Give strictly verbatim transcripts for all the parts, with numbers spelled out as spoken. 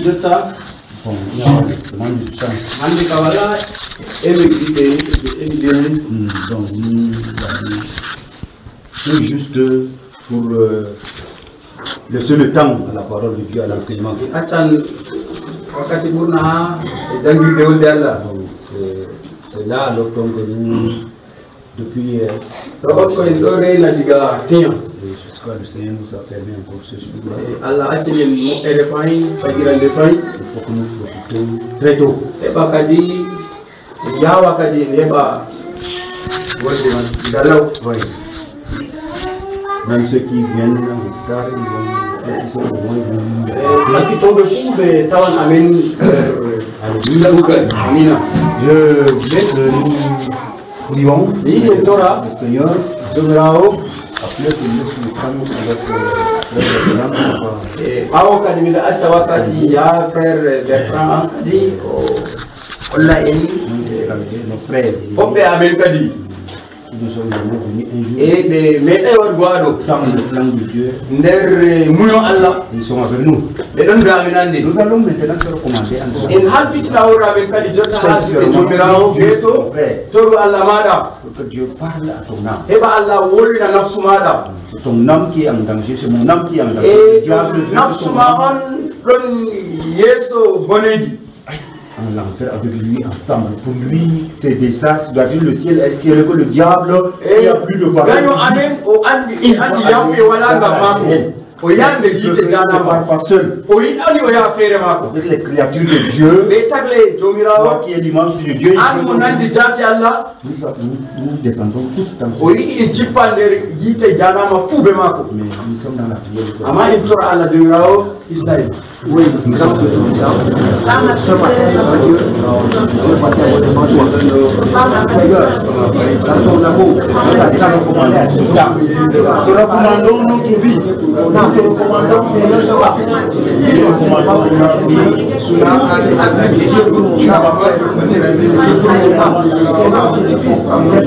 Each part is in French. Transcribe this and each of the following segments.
Jota. Bon, il y a demande du sang. Mandi Kawala, émigré, émigré. Donc, c'est juste pour euh, laisser le temps à la parole de Dieu, à l'enseignement. Achan, wakati burna, dangi deul d'Allah. C'est là alors donc que nous, depuis hier, Robot ko indore na diga tiyan. jusqu'à le Seigneur nous a permis encore ce jour-là. Allah achin mo erefai, fagira lefai. Il faut que nous profitons très tôt. Eba kadi, yawa kadi neba. Wode man dalaw. Oui. Même ceux qui viennent en retard, ils vont, ils sont au moins venus. Saki tobe kube tawan amen. Alhamdulillah bukan. Amina. Je vais que nous prions Ni le Torah, Seigneur. Jomrao. Après que nous nous prenions avec le Bertrand. Bawo kadi mida acca wakati ya frère Bertrand kadi o walla en Nos frères, hoɓɓe amen kadi nous sommes venus un jour. e ɓe meeɗay waɗgo aɗo Dans le plan de Dieu, nder muño Allah ils sont avec nous. ɓe ɗon do amen ande Nous allons maintenant se recommander en en halfitina woro amen kadi jotta haasi e jomirawo ɓeeto toru Allah maɗa pour que Dieu parle à ton âme. heɓa Allah wolwina nafsu maɗa C'est ton âme qui est en danger, c'est mon âme qui est en danger. e Le diable veut que nafsu ton ma âme on ɗon yeeso boneji en l'enfer avec lui ensemble. Pour lui, c'est des ça, tu dois dire le ciel est serré que le diable, il n'y a plus de parole. gaño amen o andi e andi yawfe wala ngam mako o yande yite janama pas seul. o yiɗani o yaha feere mako Avec les créatures de Dieu, ɓe tagle toi jomirawo qui est l'image de Dieu, an mo nandi jati Allah nous, nous, nous descendons tous dans o ce yiɗi en jippa nder yite janama fuuɓe mako mais nous sommes dans la prière. amma en tora Allah jomirawo Israël. Oui, grand que tout ça. Ce matin, Dieu, nous passons à votre demande. Seigneur, dans ton amour, tu as recommandé à tout ça. Te recommandons notre vie. Nous te recommandons, Seigneur, ce matin. Nous te recommandons notre vie. Sous la tu as fait Seigneur Jésus-Christ,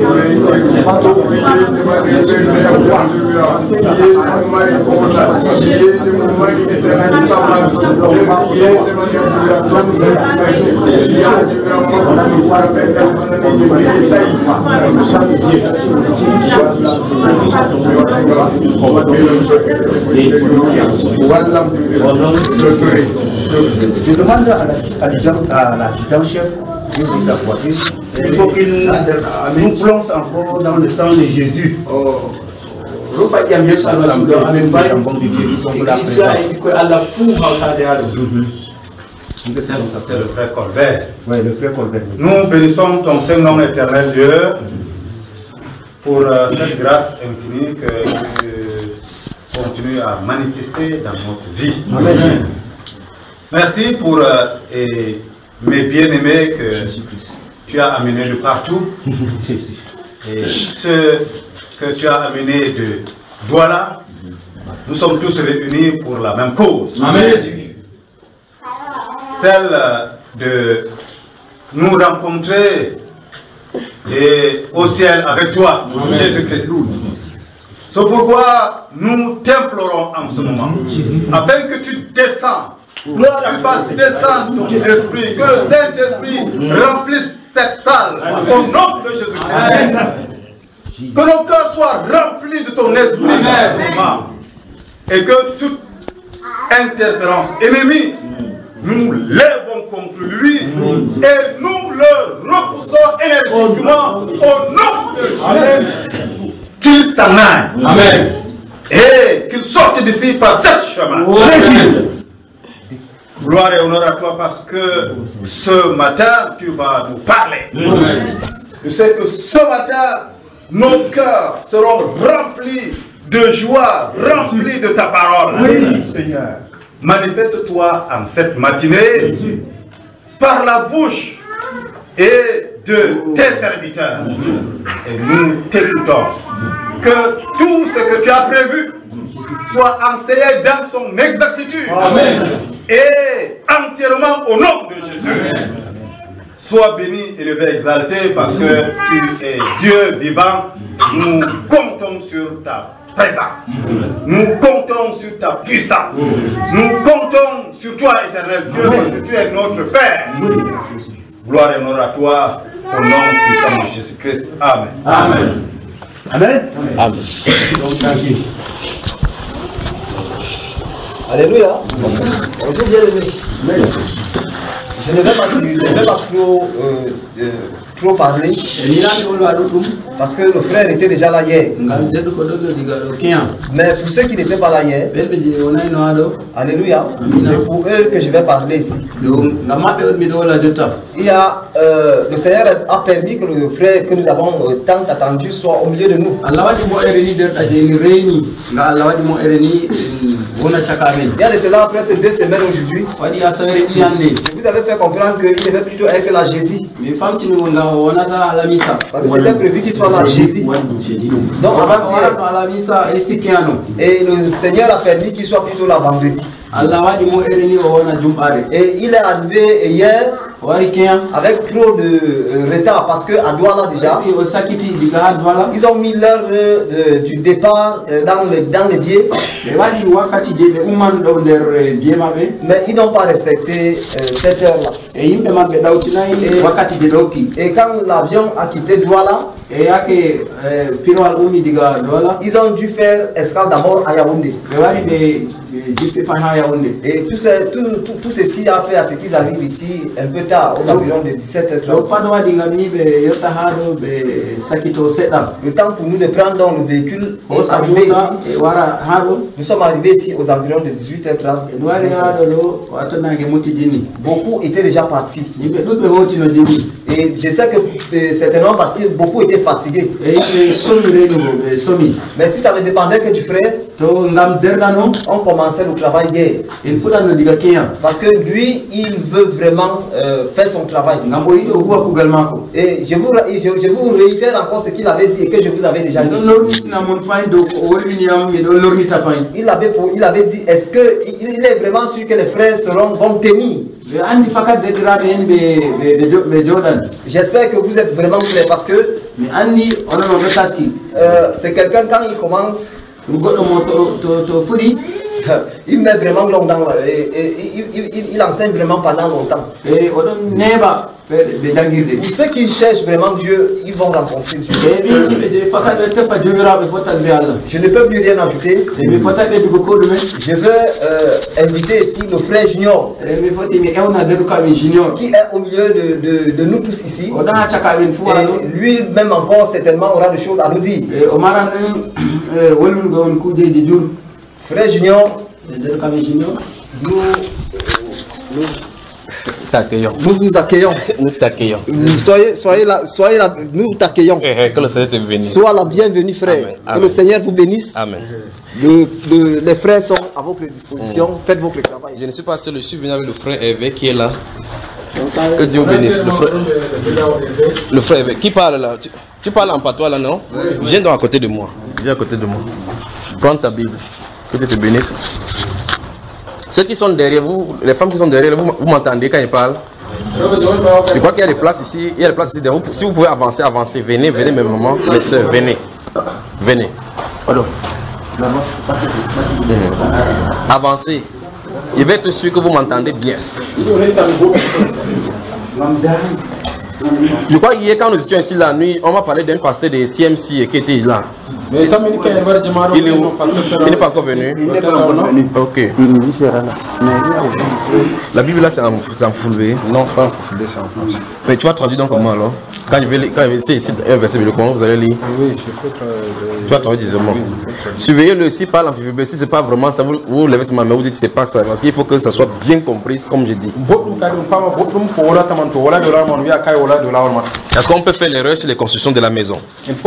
je demande à l'adjudant-chef de sa voiture, il faut qu'il nous plonge encore dans le sang de Jésus. Rufa jam Yesu almasihu amen bay Iglesia e ko Allah fu hawtade haɗo. C'est le frère Colbert. Oui, le frère Colbert. Nous bénissons ton Saint-Nom éternel, Dieu, pour euh, cette grâce infinie que tu continues à manifester dans notre vie. Amen. Merci pour euh, et mes bien-aimés que tu as amenés de partout. Et ceux que tu as amenés de Douala, nous sommes tous réunis pour la même cause. Amen. Celle de nous rencontrer et au ciel avec toi, Jésus-Christ. C'est pourquoi nous t'implorons en ce moment, afin que tu descends, tu fasses descendre ton esprit, que le Saint-Esprit remplisse cette salle au nom de Jésus-Christ. Que nos cœurs soient remplis de ton esprit en ce moment, et que toute interférence ennemie, nous lèvons contre lui et nous le repoussons énergiquement au nom de Jésus. Qu'il s'en aille. Amen. Et qu'il sorte d'ici par ce chemin. Jésus. Gloire et honneur à toi parce que ce matin tu vas nous parler. Amen. Je sais que ce matin nos cœurs seront remplis de joie, remplis de ta parole. Oui, Seigneur. Manifeste-toi en cette matinée par la bouche et de tes serviteurs. Et nous t'écoutons. Que tout ce que tu as prévu soit enseigné dans son exactitude. Amen. Et entièrement au nom de Jésus. Sois béni, élevé, exalté parce que tu es Dieu vivant. Nous comptons sur ta présence. Nous comptons sur ta puissance. Nous comptons sur toi, éternel Dieu, parce que tu es notre Père. Gloire et honneur à toi, au nom puissant de Jésus-Christ. Amen. Amen. Amen. Amen. Alléluia. Bonjour, bien-aimés. Je ne vais pas, je ne vais pas trop, euh, euh, trop parler parce que le frère était déjà là hier. Mais pour ceux qui n'étaient pas là hier, alléluia, c'est pour eux que je vais parler ici. Il y a, euh, le Seigneur a permis que le frère que nous avons euh, tant attendu soit au milieu de nous. Il y a de cela après ces deux semaines aujourd'hui. Je vous avais fait comprendre qu'il devait plutôt être là jeudi. Parce que c'était prévu qu'il soit là jeudi. Donc avant-hier. Et le Seigneur a permis qu'il soit plutôt là vendredi. Et il est arrivé hier avec trop de euh, retard parce qu'à Douala déjà, ils ont mis l'heure euh, du départ euh, dans les dans les billets. Mais ils n'ont pas respecté euh, cette heure-là. Et, et quand l'avion a quitté Douala, ils ont dû faire escale d'abord à Yaoundé. Et tout, ce, tout, tout, tout ceci a fait à ce qu'ils arrivent ici un peu tard, aux environs de dix-sept heures trente. Le temps pour nous de prendre dans le véhicule et arriver ici. Nous sommes arrivés ici aux environs de dix-huit heures trente. Beaucoup étaient déjà partis. Et je sais que euh, certainement parce que beaucoup étaient fatigués. Mais si ça ne dépendait que du frère, on commençait le travail hier. Parce que lui, il veut vraiment euh, faire son travail. Et je vous, je, je vous réitère encore ce qu'il avait dit et que je vous avais déjà dit. Il avait, pour, il avait dit, est-ce qu'il est vraiment sûr que les frères seront, vont tenir? J'espère que vous êtes vraiment clair parce que euh, c'est quelqu'un quand il commence, il met vraiment longtemps et, et, et il, il, il enseigne vraiment pendant longtemps. Pour ceux qui cherchent vraiment Dieu, ils vont rencontrer Dieu. Je ne peux plus rien ajouter. Je veux euh, inviter ici le frère Junior qui est au milieu de, de, de nous tous ici. Et lui-même encore certainement aura des choses à nous dire. Frère Junior, nous, nous, nous vous accueillons. Nous t'accueillons. Soyez, soyez là, soyez là, nous t'accueillons. Que le Seigneur te bénisse. Sois la bienvenue, frère. Amen. Que Amen. le Seigneur vous bénisse. Amen. Le, le, les frères sont à votre disposition. Mm. Faites votre travail. Je ne sais pas si je suis venu avec le frère Hervé qui est là. Que Dieu vous bénisse. Le frère, le frère Hervé. Qui parle là? Tu, tu parles en patois là, non? Oui. Viens donc à côté de moi. Viens à côté de moi. Prends ta Bible. Que Dieu te bénisse. Ceux qui sont derrière vous, les femmes qui sont derrière vous, vous m'entendez quand ils parlent? Je crois qu'il y a des places ici. Il y a des places ici derrière vous. Si vous pouvez avancer, avancez. Venez, venez, mes mamans, mes soeurs, venez. Venez. Pardon. Avancez. Je vais être sûr que vous m'entendez bien. Je crois qu'hier, quand nous étions ici la nuit, on m'a parlé d'un pasteur de C M C qui était là. Il est, il n'est pas encore venu. Il n'est pas encore venu. Ok. La Bible là, c'est en, en fulvé. Non, c'est pas en fulvé, c'est en français. Mais tu vas traduire donc comment alors? Quand je vais, quand je vais, c'est ici un verset, comment vous allez lire? Oui, je peux traduire. Tu vas traduire directement. Surveillez-le, s'il parle en fulvé, si c'est pas vraiment ça, vous, vous levez sur ma main, vous dites c'est pas ça. Parce qu'il faut que ça soit bien compris, comme je dis. Est-ce qu'on peut faire l'erreur sur les constructions de la maison?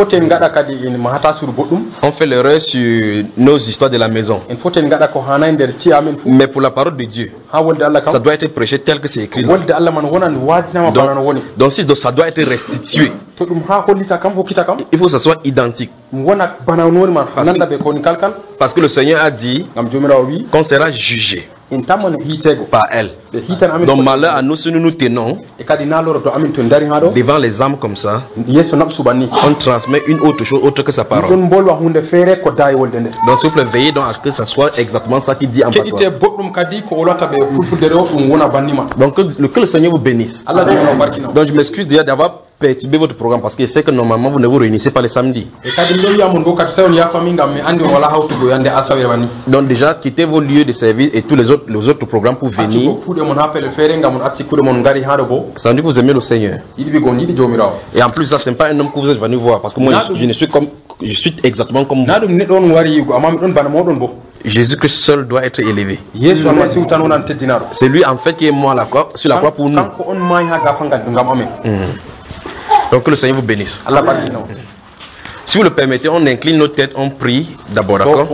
On fait l'erreur sur nos histoires de la maison. Mais pour la parole de Dieu, ça doit être prêché tel que c'est écrit. Donc, donc si ça doit être restitué, il faut que ça soit identique. Parce que, parce que le Seigneur a dit qu'on sera jugé. par elle. Donc malheur à nous si nous nous tenons devant les âmes comme ça, on transmet une autre chose autre que sa parole. Donc s'il vous plaît, veillez donc à ce que ça soit exactement ça qu'il dit en patois. Donc que le, que le Seigneur vous bénisse. Donc je m'excuse déjà d'avoir perturbé votre programme parce que je sais que normalement vous ne vous réunissez pas les samedis. Donc déjà quittez vos lieux de service et tous les autres, les autres programmes pour venir. Ça veut dire que vous aimez le Seigneur. Et en plus ça c'est pas un homme que vous êtes venu voir parce que moi je, je ne suis comme je suis exactement comme vous. Jésus-Christ seul doit être élevé. C'est lui en fait qui est mort à la croix, sur la croix pour nous. Mm. Donc que le Seigneur vous bénisse. Si vous le permettez, on incline nos têtes, on prie d'abord, d'accord?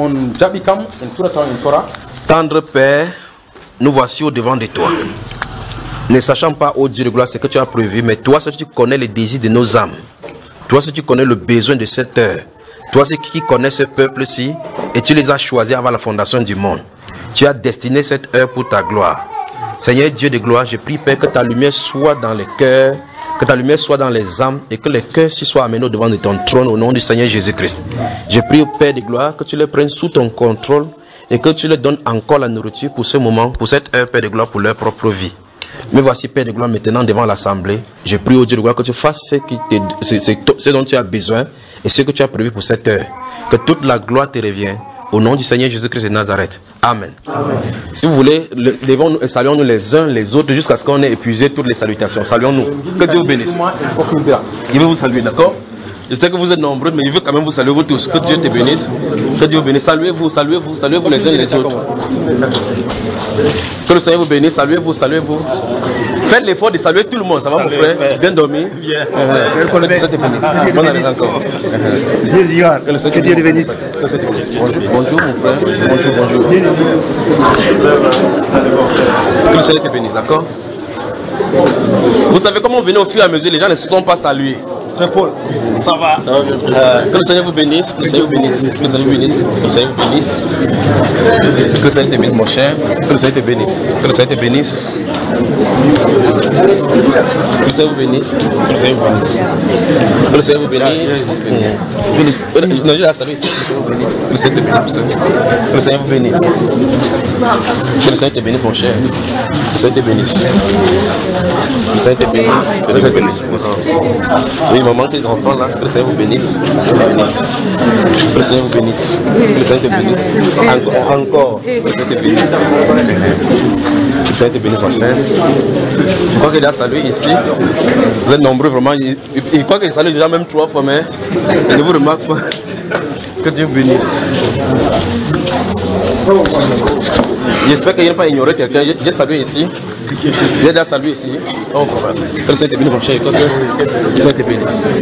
Tendre Père, nous voici au devant de toi. Ne sachant pas, ô Dieu de gloire, ce que tu as prévu, mais toi, seul tu connais les désirs de nos âmes. Toi, seul tu connais le besoin de cette heure. Toi, c'est qui connais ce peuple-ci et tu les as choisis avant la fondation du monde. Tu as destiné cette heure pour ta gloire. Seigneur Dieu de gloire, je prie, Père, que ta lumière soit dans les cœurs, que ta lumière soit dans les âmes et que les cœurs s'y soient amenés devant de ton trône au nom du Seigneur Jésus-Christ. Je prie au Père de gloire que tu les prennes sous ton contrôle et que tu leur donnes encore la nourriture pour ce moment, pour cette heure, Père de gloire, pour leur propre vie. Mais voici, Père de gloire, maintenant devant l'assemblée. Je prie au Dieu de gloire que tu fasses ce, qui te, ce, ce, ce dont tu as besoin et ce que tu as prévu pour cette heure. Que toute la gloire te revienne. Au nom du Seigneur Jésus-Christ de Nazareth. Amen. Amen. Si vous voulez, levons-nous et saluons-nous les uns les autres jusqu'à ce qu'on ait épuisé toutes les salutations. Saluons-nous. Que Dieu vous bénisse. Il veut vous saluer, d'accord? Je sais que vous êtes nombreux, mais il veut quand même vous saluer vous tous. Que Dieu te bénisse. Que Dieu vous bénisse. Saluez-vous, saluez-vous, saluez-vous les uns les autres. Que le Seigneur vous bénisse. Saluez-vous, saluez-vous. Faites l'effort de saluer tout le monde. Ça va, mon frère? Bien dormi? Que le Seigneur te bénisse. Bonne année encore. Que le Seigneur te bénisse. Bonjour, bonjour mon frère. Bonjour, bonjour. Que le Seigneur te bénisse, d'accord? Vous savez comment venir au fur et à mesure, les gens ne se sont pas salués. Paul, ça va? Ça va bien. Euh, que le Seigneur vous bénisse, que le Seigneur vous bénisse, que le Seigneur vous bénisse, que le Seigneur vous bénisse. Que le Seigneur te bénisse, mon cher. Que le Seigneur te bénisse. Que le Seigneur te bénisse. Que le Seigneur vous bénisse. Que le Seigneur vous bénisse. Que le Seigneur vous bénisse. Non, je la savais ici. Que le Seigneur te bénisse. Que le Seigneur vous bénisse. Que le Seigneur te bénisse, mon cher. Que le Seigneur te bénisse. Que le Seigneur te bénisse. Que le Seigneur te bénisse. Oui, maman, que les enfants là, que le Seigneur vous bénisse. Que le Seigneur vous bénisse. Que le Seigneur te bénisse. Encore, encore. Que le Seigneur te bénisse. Que le Seigneur te bénisse, ma chère. Je crois qu'il a salué ici. Vous êtes nombreux vraiment. Il, il croit qu'il salue déjà même trois fois, mais il ne vous remarque pas. Que Dieu vous bénisse. J'espère qu'il n'a pas ignoré quelqu'un. J'ai salué ici. J'ai déjà salué ici. Oh, que le Seigneur te bénisse, mon cher. Que le Seigneur te bénisse.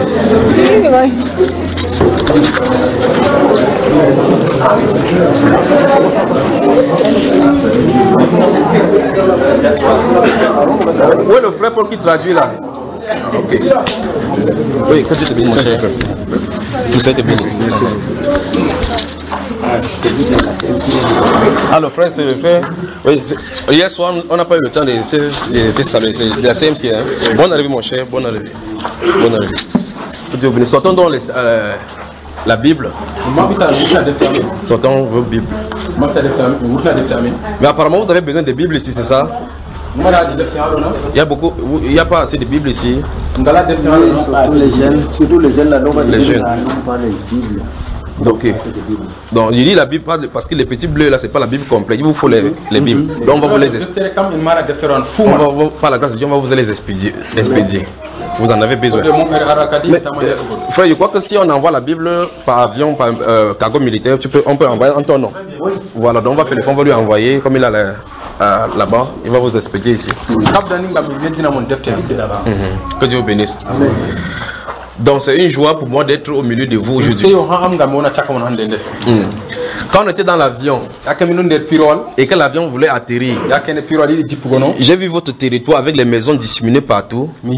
Où est le frère Paul qui traduit là? Ok. Oui, que Dieu te bénisse, mon cher. Que le Seigneur te bénisse. Merci. Alors frère, c'est le frère. Oui, hier soir, on n'a pas eu le temps de te saluer. C'est de la C M C. Hein? Bonne arrivée, mon cher. Bonne arrivée. Bonne arrivée. Que Dieu vous bénisse. Sortons donc les, euh, la Bible. Sortons vos Bibles. Mais apparemment, vous avez besoin de Bibles ici, c'est ça? Il y a beaucoup, il n'y a pas assez de Bibles ici. Surtout les jeunes, surtout les jeunes là, les jeunes. Donc, okay. Donc, il lit la Bible parce que les petits bleus là, c'est pas la Bible complète. Il vous faut les, les Bibles. Donc, on va vous les expédier. On va, on va, par la grâce de Dieu, on va vous les expédier. expédier. Vous en avez besoin. Mais, euh, frère, je crois que si on envoie la Bible par avion, par euh, cargo militaire, tu peux, on peut envoyer en ton nom. Voilà, donc on va faire le fond, on va lui envoyer, comme il a euh, là-bas, il va vous expédier ici. Mm-hmm. Que Dieu vous bénisse. Amen. Donc c'est une joie pour moi d'être au milieu de vous aujourd'hui. Mm. Quand on était dans l'avion et que l'avion voulait atterrir, j'ai vu votre territoire avec les maisons disséminées partout. Et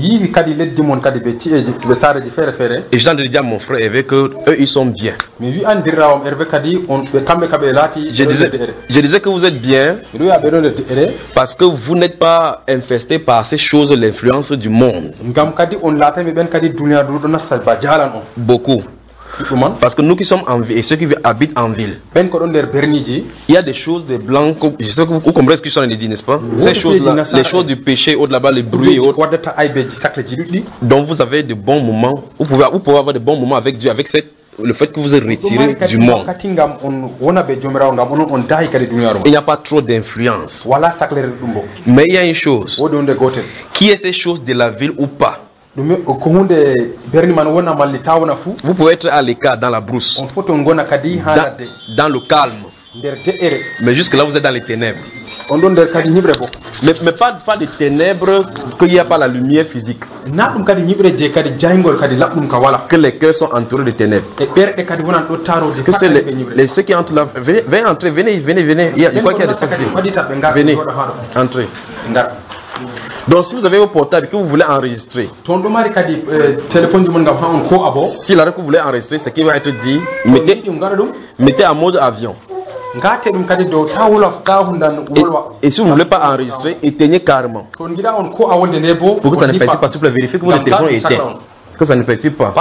je t'en ai dit à mon frère Hervé que eux ils sont bien. Je disais, je disais que vous êtes bien parce que vous n'êtes pas infesté par ces choses, l'influence du monde. Beaucoup. Parce que nous qui sommes en ville et ceux qui habitent en ville, il y a des choses des blancs. Je sais que vous, vous comprenez ce que je suis en train de dire, n'est-ce pas? Ces choses-là, les choses du péché, au là-bas, les bruits et autres. Donc vous avez de bons moments. Vous pouvez, vous pouvez avoir de bons moments avec Dieu, avec cette, le fait que vous êtes retiré du monde. Il n'y a pas trop d'influence. Mais il y a une chose. Qui est ces choses de la ville ou pas? Vous pouvez être à l'écart dans la brousse, dans, dans le calme. Mais jusque là vous êtes dans les ténèbres. Mais, mais pas, pas des ténèbres qu'il n'y a pas la lumière physique. Que les cœurs sont entourés de ténèbres. Que ceux, les, les, ceux qui entrent là, venez, venez entrer, venez, venez, venez. Il y a, je crois qu'il y a des espaces ici. Venez, entrez. Donc si vous avez vos portables et que vous voulez enregistrer, si la que vous voulez enregistrer, ce qui va être dit, mettez, mettez en mode avion. Et, et si vous ne voulez pas enregistrer, éteignez carrément. Pour que ça ne perturbe pas, s'il vous plaît, vérifiez que votre téléphone est éteint. Que ça ne perturbe pas.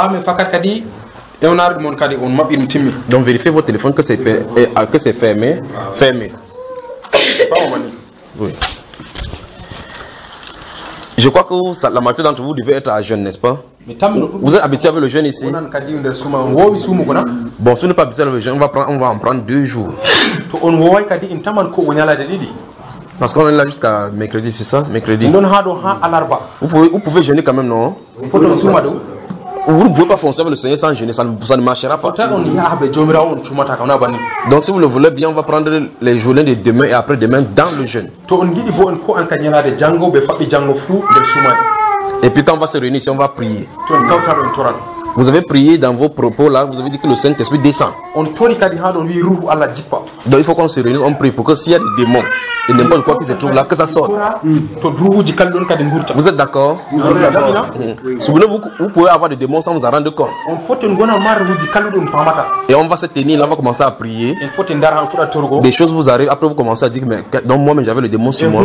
Donc vérifiez votre téléphone que c'est que c'est fermé. Fermé. Oui. Je crois que vous, la majorité d'entre vous devez être à jeûne, n'est-ce pas? Vous êtes habitué avec le jeûne ici? Bon, si vous n'êtes pas habitué avec le jeûne, on va, prendre, on va en prendre deux jours. Parce qu'on est là jusqu'à mercredi, c'est ça? Mercredi. Vous pouvez, vous pouvez jeûner quand même, non? Vous ne pouvez pas foncer avec le Seigneur sans jeûner, ça ne, ça ne marchera pas. Donc si vous le voulez bien, on va prendre les journées de demain et après demain dans le jeûne. Et puis quand on va se réunir ici, on va prier. Vous avez prié dans vos propos là, vous avez dit que le Saint-Esprit descend. Donc il faut qu'on se réunisse, on prie pour que s'il y a des démons et n'importe quoi qui se trouve là, que ça sorte. Vous êtes d'accord? Souvenez-vous, vous pouvez avoir des démons sans vous en rendre compte. Et on va se tenir là, on va commencer à prier. Des choses vous arrivent, après vous commencez à dire, mais donc moi-même j'avais le démon sur moi.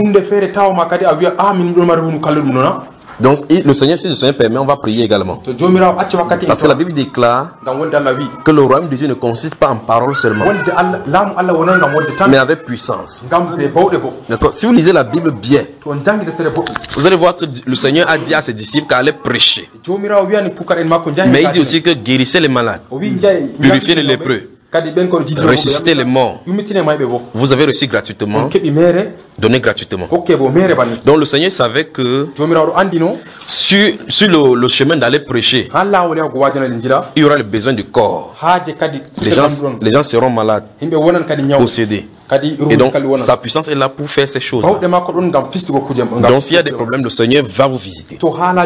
Donc le Seigneur, si le Seigneur permet, on va prier également. Parce que la Bible déclare que le royaume de Dieu ne consiste pas en paroles seulement, mais avec puissance. D'accord. Si vous lisez la Bible bien, vous allez voir que le Seigneur a dit à ses disciples qu'elle allait prêcher. Mais il dit aussi que guérissez les malades, purifiez les lépreux, ressusciter les morts. Vous avez reçu gratuitement, donné gratuitement. Donc le Seigneur savait que sur, sur le, le chemin d'aller prêcher, il y aura le besoin du corps. Les gens, les gens seront malades, possédés. Et donc sa puissance est là pour faire ces choses. Donc s'il y a des problèmes, le Seigneur va vous visiter. Voilà.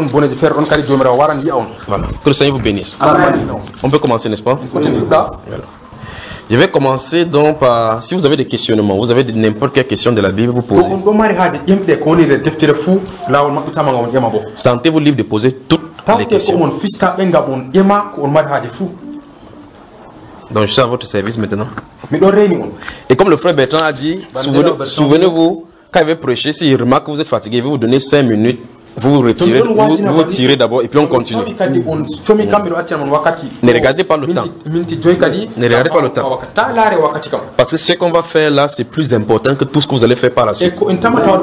Que le Seigneur vous bénisse. On peut commencer, n'est-ce pas? Voilà. Je vais commencer donc par, si vous avez des questionnements, vous avez n'importe quelle question de la Bible, vous posez. Sentez-vous libre de poser toutes les questions. Donc je suis à votre service maintenant. Et comme le frère Bertrand a dit, souvenez-vous, souvenez-vous, quand il veut prêcher, s'il remarque que vous êtes fatigué, il va vous donner cinq minutes. Vous vous retirez, vous, vous, vous tirez d'abord et puis on continue. Ne regardez pas le temps. Ne regardez pas le temps. Parce que ce qu'on va faire là, c'est plus important que tout ce que vous allez faire par la suite. Vous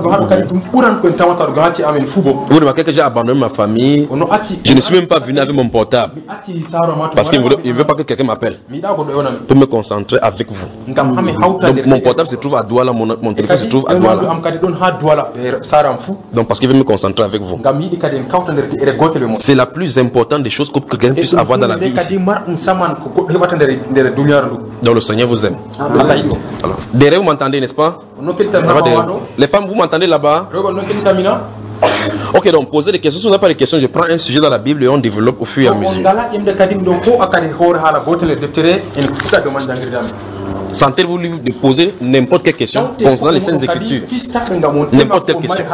remarquez que j'ai abandonné ma famille. Je ne suis même pas venu avec mon portable. Parce qu'il ne veut pas que quelqu'un m'appelle. Pour me concentrer avec vous. Donc mon portable se trouve à Douala, mon, mon téléphone se trouve à Douala. Donc parce qu'il veut me concentrer avec vous. C'est la plus importante des choses que quelqu'un puisse avoir dans la vie ici. Donc le Seigneur vous aime. Alors, derrière vous m'entendez, n'est-ce pas? Les femmes, vous m'entendez là-bas? Ok, donc posez des questions. Si vous n'avez pas de questions, je prends un sujet dans la Bible et on développe au fur et à mesure. Sentez-vous libre de poser n'importe quelle question concernant les Saintes Écritures. N'importe quelle question.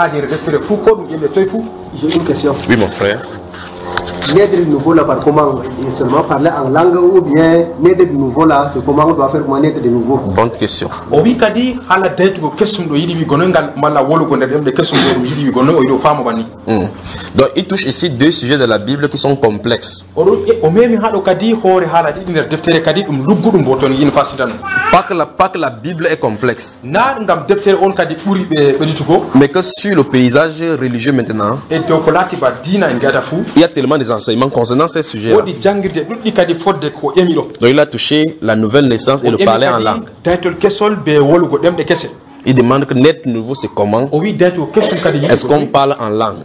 J'ai une question. Oui, mon frère. Naître de nouveau là, par comment? Seulement parler en langue ou bien naître de nouveau là, c'est comment on doit faire pour naître de nouveau? Bonne question. Oui, kadi hala date go question do yidi gonengal mala wolo gonde dem de question do yidi gono o do famo bani. Donc il touche ici deux sujets de la Bible qui sont complexes. Oro o memi hado kadi hore hala di nder deftere kadi dum luggudum boton yin fasitan. Pas que la pas que la Bible est complexe. Na ngam deftere on kadi buri be beditugo. Mais que sur le paysage religieux maintenant. Et to ko lati ba dina ngada fu. Il y a tellement des enseignements concernant ces sujets. Donc il a touché la nouvelle naissance et le parler en langue. Il demande que naître nouveau c'est comment? Est-ce qu'on parle en langue?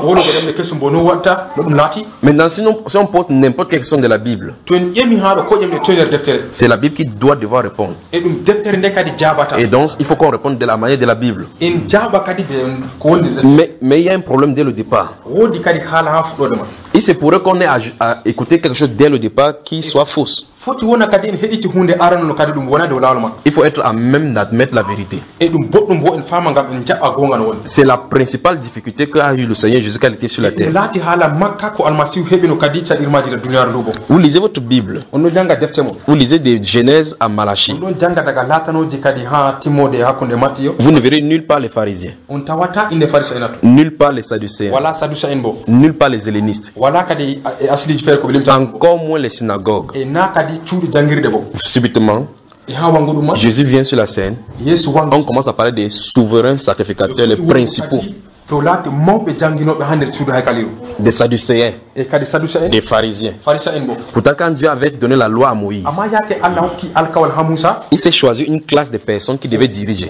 Maintenant si on, si on pose n'importe quelle question de la Bible, c'est la Bible qui doit devoir répondre. Et donc il faut qu'on réponde de la manière de la Bible. Mais, mais il y a un problème dès le départ. Il se pourrait qu'on ait à, à écouter quelque chose dès le départ qui soit fausse. Il faut être à même d'admettre la vérité. C'est la principale difficulté qu'a eu le Seigneur Jésus quand il était sur la terre. Vous lisez votre Bible. Vous lisez de Genèse à Malachie. Vous ne verrez nulle part les pharisiens. Nulle part les sadducéens. Nulle part les hellénistes. Encore moins les synagogues. Subitement, Jésus vient sur la scène. On commence à parler des souverains sacrificateurs, les principaux, des sadducéens, des pharisiens. Pourtant, quand Dieu avait donné la loi à Moïse, il s'est choisi une classe de personnes qui devaient diriger.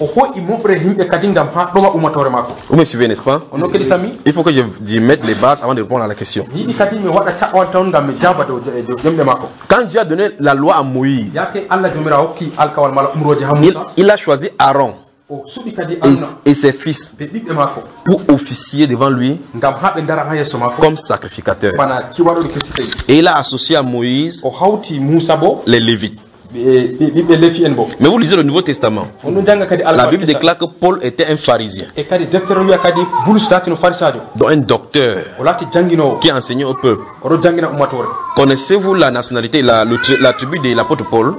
Vous me suivez, n'est-ce pas? Il faut que je, je mette les bases avant de répondre à la question. Quand Dieu a donné la loi à Moïse, il, il a choisi Aaron et, et ses fils pour officier devant lui comme sacrificateur. Et il a associé à Moïse les Lévites. Mais vous lisez le Nouveau Testament. La Bible déclare que Paul était un pharisien, donc un docteur qui a enseigné au peuple. Connaissez-vous la nationalité, la, le, la tribu de l'apôtre Paul?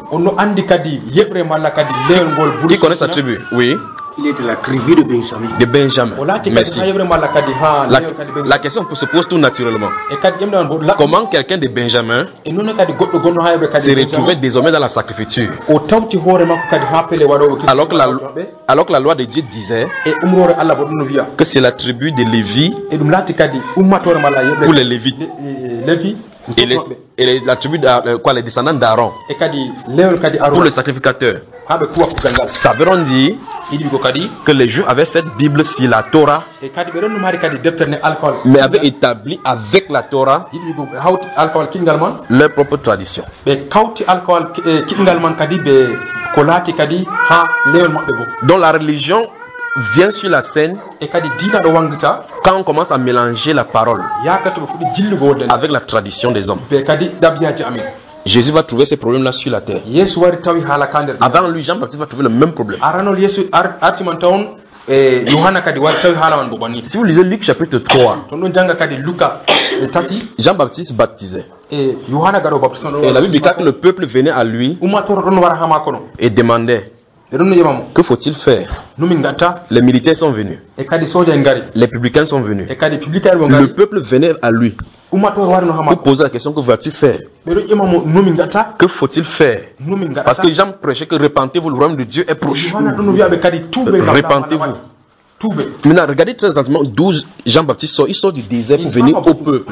Qui connaît sa tribu? Oui. Il est de la tribu de Benjamin. De Benjamin. Merci. La, la question se pose tout naturellement. Comment quelqu'un de Benjamin se retrouvait désormais dans la sacrificature? Alors que la, alors que la loi de Dieu disait que c'est la tribu de Lévi pour les Lévites. Et, les, et les, la tribu de, quoi, les descendants d'Aaron pour le sacrificateur. Ça veut dire que les Juifs avaient cette Bible sur la Torah, mais avaient établi avec la Torah leur propre tradition. Donc la religion vient sur la scène quand on commence à mélanger la parole avec la tradition des hommes. Jésus va trouver ces problèmes-là sur la terre. Avant lui, Jean-Baptiste va trouver le même problème. Si vous lisez Luc chapitre trois, Jean-Baptiste baptisait. Et la Bible dit que le peuple venait à lui et demandait: que faut-il faire? Les militaires sont venus. Les publicains sont venus. Le peuple venait à lui pour poser la question: que vas-tu faire? Que faut-il faire? Parce que Jean prêchait que repentez-vous, le royaume de Dieu est proche. Repentez-vous. Maintenant, regardez très attentivement d'où Jean-Baptiste sort. Il sort du désert pour venir au peuple.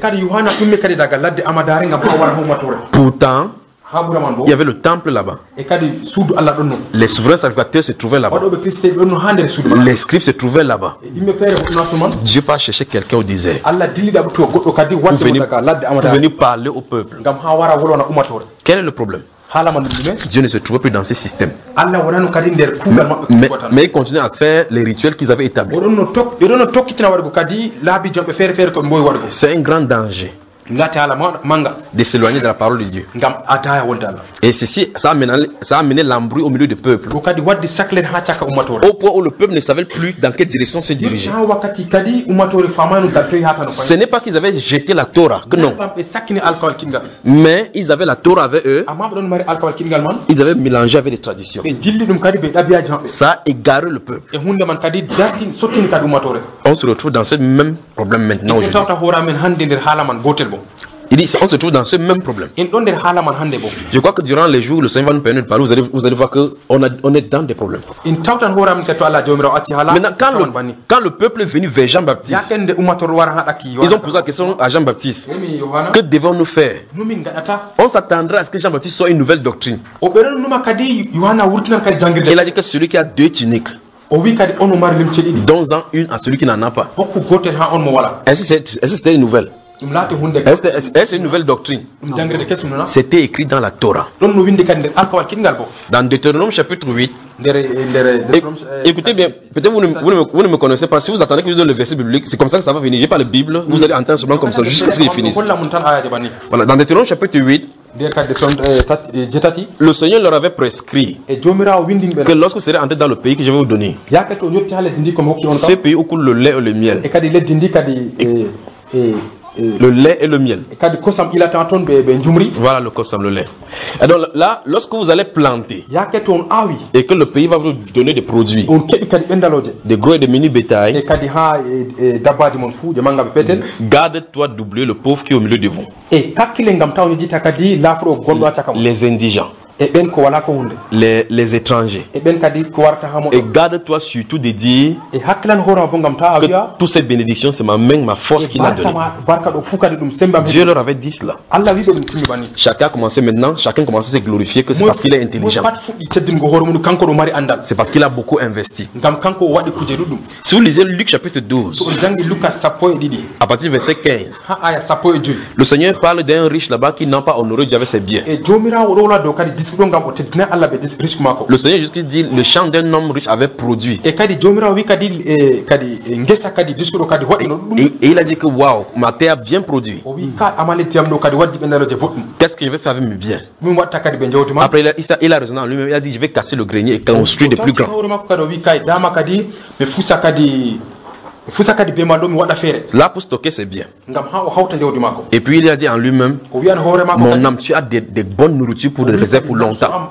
Pourtant, il y avait le temple là-bas. Les souverains sacrificateurs se trouvaient là-bas. Les scribes se trouvaient là-bas. Dieu va chercher quelqu'un au désert pour venir, pour venir parler au peuple. Quel est le problème? Dieu ne se trouvait plus dans ces systèmes. Mais, mais, mais il continuait à faire les rituels qu'ils avaient établis. C'est un grand danger. de s'éloigner de la parole de Dieu. Et ceci, ça a amené, ça a amené l'embrouille au milieu du peuple. Au point où le peuple ne savait plus dans quelle direction se diriger. Ce n'est pas qu'ils avaient jeté la Torah, que non. Mais ils avaient la Torah avec eux. Ils avaient mélangé avec les traditions. Ça a égaré le peuple. On se retrouve dans ce même problème maintenant aujourd'hui. Il dit, on se trouve dans ce même problème. Je crois que durant les jours, le Seigneur va nous permettre de parler. Vous allez, vous allez voir qu'on on est dans des problèmes. Maintenant, quand le, quand le peuple est venu vers Jean-Baptiste, ils ont posé la question à Jean-Baptiste. Que devons-nous faire? On s'attendrait à ce que Jean-Baptiste soit une nouvelle doctrine. Il a dit que celui qui a deux tuniques, donnez-en une à celui qui n'en a pas. Est-ce que c'était une nouvelle? C'est une nouvelle doctrine. C'était écrit dans la Torah. Dans Deutéronome chapitre huit. Écoutez bien, peut-être vous, vous, vous ne me connaissez pas. Si vous attendez que je donne le verset biblique, c'est comme ça que ça va venir. J'ai pas la Bible, vous allez entendre seulement comme ça jusqu'à ce qu'il finisse. Voilà, dans Deutéronome chapitre huit, le Seigneur leur avait prescrit que lorsque vous serez entrés dans le pays que je vais vous donner, ce pays où coule le lait et le miel, le lait et le miel. Voilà le kosam, le lait. Et donc là, lorsque vous allez planter et que le pays va vous donner des produits, des gros et des mini bétail, garde-toi d'oublier le pauvre qui est au milieu de vous, les indigents, les, les étrangers, et garde-toi surtout de dire que toutes ces bénédictions, c'est ma main, ma force qui l'a donné. Dieu leur avait dit cela. Chacun commençait maintenant, chacun commençait à se glorifier que c'est parce qu'il est intelligent, c'est parce qu'il a beaucoup investi. Si vous lisez Luc chapitre douze, à partir du verset quinze, le Seigneur parle d'un riche là-bas qui n'a pas honoré Dieu avec ses biens. Le Seigneur Jésus dit le champ d'un homme riche avait produit. Et, et il a dit que waouh, ma terre a bien produit. Qu'est-ce que je vais faire avec mes biens? Après il a, il a raisonné en lui-même. Il a dit je vais casser le grenier et construire des plus grands. Là pour stocker ses biens. Et puis il a dit en lui-même, mon âme, tu as des, des bonnes nourritures pour des réserves pour longtemps.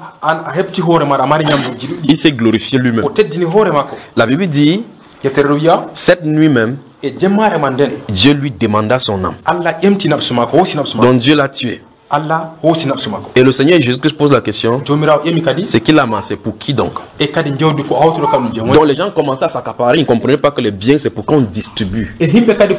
Il s'est glorifié lui-même. La Bible dit, cette nuit même, Dieu lui demanda son âme. Donc Dieu l'a tué. Et le Seigneur Jésus-Christ pose la question, c'est qui l'a amassé, pour qui donc? Donc les gens commençaient à s'accaparer, ils ne comprenaient pas que les biens c'est pour qu'on distribue. On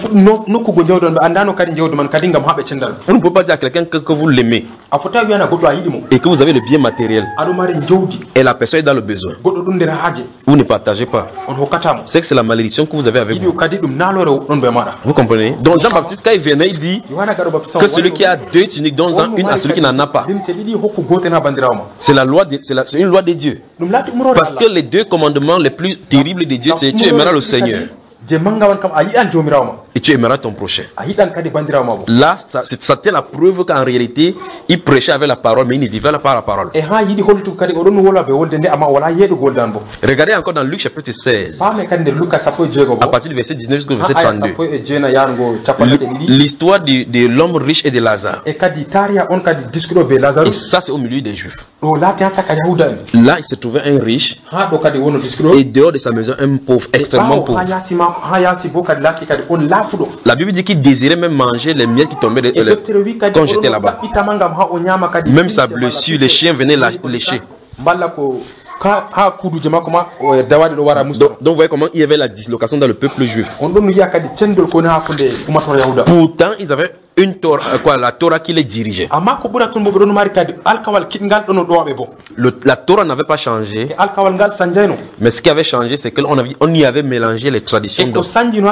ne peut pas dire à quelqu'un que, que vous l'aimez et que vous avez le bien matériel et la personne est dans le besoin, vous ne partagez pas. C'est que c'est la malédiction que vous avez avec vous. Vous comprenez? Donc Jean-Baptiste, quand il venait, il dit que celui qui a deux tuniques dont une à celui qui n'en a pas. C'est la loi, c'est la, c'est une loi de Dieu. Parce que les deux commandements les plus terribles de Dieu, c'est tu aimeras le Seigneur et tu aimeras ton prochain. Là, ça, c'était la preuve qu'en réalité, il prêchait avec la parole, mais il ne vivait pas la parole. Regardez encore dans Luc chapitre seize, à partir du verset dix-neuf jusqu'au verset trente-deux. L'histoire de, de l'homme riche et de Lazare. Et ça, c'est au milieu des Juifs. Là, il se trouvait un riche et dehors de sa maison, un pauvre, extrêmement pauvre. La Bible dit qu'il désirait même manger les miels qui tombaient de, de, quand j'étais là-bas. Même sa blessure, les chiens venaient la lécher. Donc, donc vous voyez comment il y avait la dislocation dans le peuple juif. Pourtant, ils avaient une Torah, quoi, la Torah qui les dirigeait. Le, la Torah n'avait pas changé, mais ce qui avait changé, c'est qu'on on y avait mélangé les traditions. Et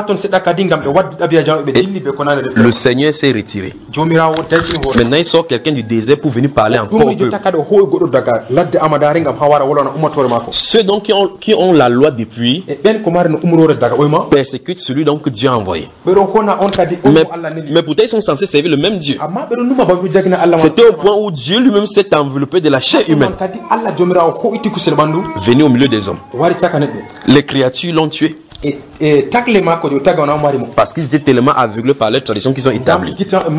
le Seigneur s'est retiré. Maintenant, il sort quelqu'un du désert pour venir parler encore au peuple. Ceux donc qui ont, qui ont la loi depuis persécutent celui donc que Dieu a envoyé. Mais, mais pourtant, ils sont censés servir le même Dieu. C'était au point où Dieu lui-même s'est enveloppé de la chair humaine, venu au milieu des hommes. Les créatures l'ont tué parce qu'ils étaient tellement aveuglés par les traditions qu'ils ont établies.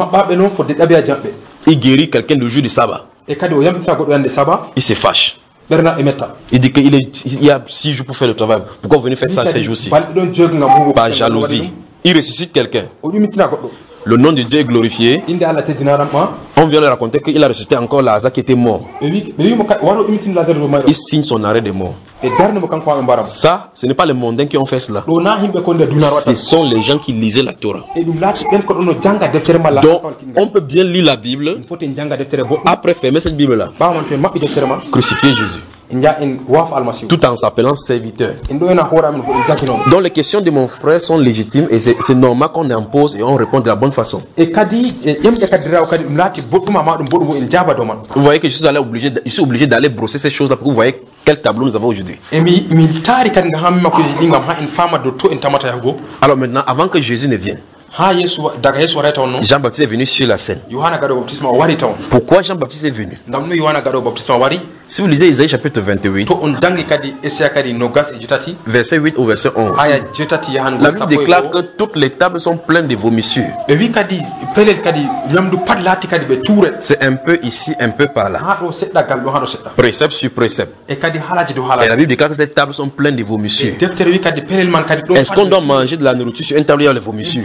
Il guérit quelqu'un le jour du sabbat. Il se fâche. Il dit qu'il est, il y a six jours pour faire le travail. Pourquoi vous venez faire ça ces jours-ci? Par jalousie. Il ressuscite quelqu'un. Le nom de Dieu est glorifié. On vient de raconter qu'il a ressuscité encore Lazare qui était mort. Il signe son arrêt de mort. Ça, ce n'est pas les mondains qui ont fait cela. Ce sont les gens qui lisaient la Torah. Donc, on peut bien lire la Bible. Après fermer cette Bible-là, crucifier Jésus, tout en s'appelant serviteur. Donc les questions de mon frère sont légitimes et c'est normal qu'on impose et on répond de la bonne façon. Vous voyez que je suis, allé obligé, je suis obligé d'aller brosser ces choses-là pour que vous voyez quel tableau nous avons aujourd'hui. Alors maintenant, avant que Jésus ne vienne, Jean-Baptiste est venu sur la scène. Pourquoi Jean-Baptiste est venu? Si vous lisez Isaïe chapitre vingt-huit, verset huit au verset onze, la Bible déclare que toutes les tables sont pleines de vomissures. C'est un peu ici, un peu par là. Précepte sur précepte. Et la Bible déclare que ces tables sont pleines de vomissures. Est-ce qu'on doit manger de la nourriture sur une table où il y a les vomissures?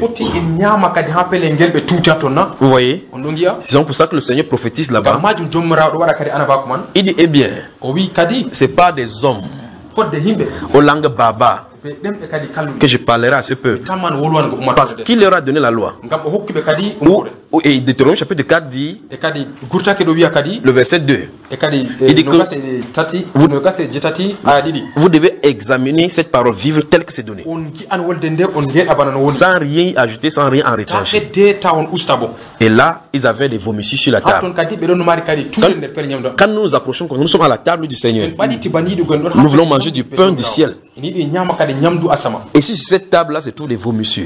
Vous voyez? C'est pour ça que le Seigneur prophétise là-bas. Il dit, eh bien, c'est pas des hommes aux langues baba que je parlerai à ce peuple, parce qu'il leur a donné la loi. Ou, et Deutéronome chapitre quatre dit, le verset deux, il dit que vous, vous devez examiner cette parole, vivre telle que c'est donné, sans rien ajouter, sans rien en retrancher. Et là, ils avaient des vomissures sur la table. Quand, quand nous nous approchons, quand nous sommes à la table du Seigneur, nous voulons manger du pain du ciel. Et si cette table-là, c'est tous les vomissures,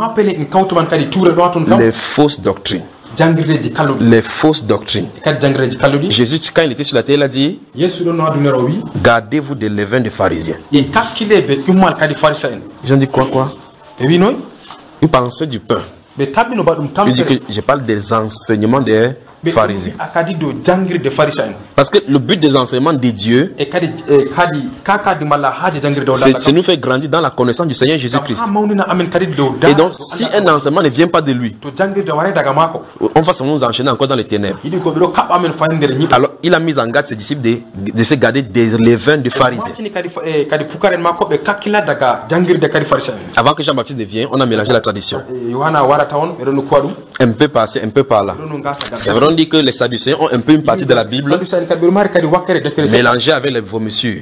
les fausses doctrines, les fausses doctrines. Jésus, quand il était sur la terre, il a dit, gardez-vous des levains des pharisiens. Ils ont dit quoi, quoi? Ils pensaient du pain. Il dit que je parle des enseignements des pharisiens. Parce que le but des enseignements de Dieu, c'est nous faire grandir dans la connaissance du Seigneur Jésus-Christ. Et donc, si un enseignement ne vient pas de lui, on va nous enchaîner encore dans les ténèbres. Alors, il a mis en garde ses disciples de, de se garder des levains de pharisiens. Avant que Jean-Baptiste ne vienne, on a mélangé la tradition. Un peu par-ci, un peu par-là. C'est vrai, on dit que les Sadducéens ont un peu une partie de la Bible mélangée avec les vomissures.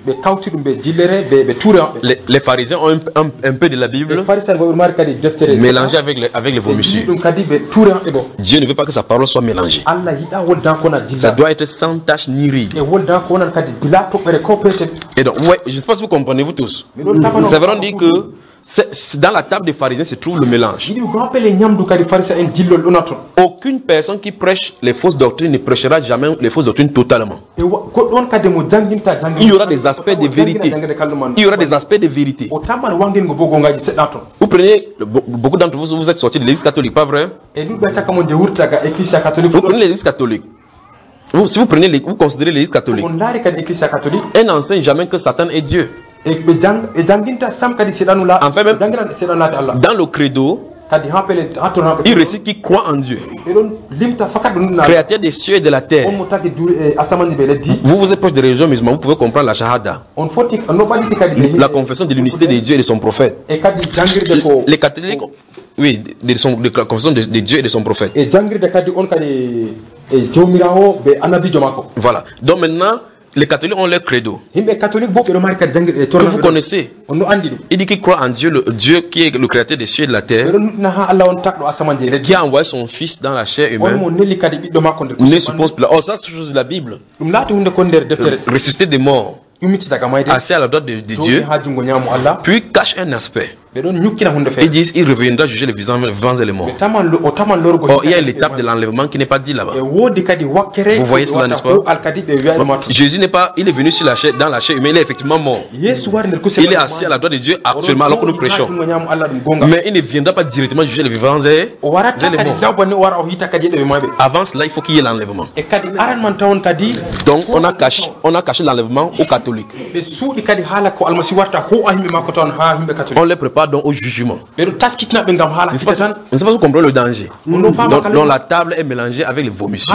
Les, les pharisiens ont un, un, un peu de la Bible mélangée avec les, avec les vomissures. Dieu ne veut pas que sa parole soit mélangée. Ça doit être sans tache ni ride. Et donc, ouais, je ne sais pas si vous comprenez, vous tous. C'est vrai, on dit que c'est, dans la table des pharisiens se trouve le mélange. Aucune personne qui prêche les fausses doctrines ne prêchera jamais les fausses doctrines totalement. Il y aura des aspects de vérité. Il y aura des aspects de vérité. Vous prenez, beaucoup d'entre vous, vous êtes sortis de l'église catholique, pas vrai? Vous prenez l'église catholique. Vous, si vous prenez, les, vous considérez l'église catholique, elle n'enseigne jamais que Satan est Dieu. En fait, même dans le credo, il récite qu'il croit en Dieu, créateur des cieux et de la terre. Vous, vous êtes proche des religions musulmanes, vous pouvez comprendre la shahada, la confession de l'unicité de Dieu et de son prophète. Les catholiques, oui, de, son, de la confession de, de Dieu et de son prophète. Voilà. Donc maintenant, les catholiques ont leur credo. Que vous connaissez. Il dit qu'il croit en Dieu, le Dieu qui est le créateur des cieux et de la terre, qui a envoyé son fils dans la chair humaine. Ne suppose plus. Oh, ça c'est chose de la Bible. Ressuscité des morts, assis à la droite de, de Dieu, puis cache un aspect. Ils disent il reviendra juger les vivants et les morts. Or, il y a l'étape de l'enlèvement qui n'est pas dit là-bas. Vous voyez cela, n'est-ce pas? Jésus n'est pas, il est venu sur la chair, dans la chair humaine, il est effectivement mort. Il est assis à la droite de Dieu actuellement alors que nous prêchons. Mais il ne viendra pas directement juger les vivants et les morts. Avant cela, il faut qu'il y ait l'enlèvement. Donc, on a caché, on a caché l'enlèvement aux catholiques. On les prépare donc au jugement. Je ne sais pas si vous comprenez le danger. Donc, donc la table est mélangée avec les vomissures.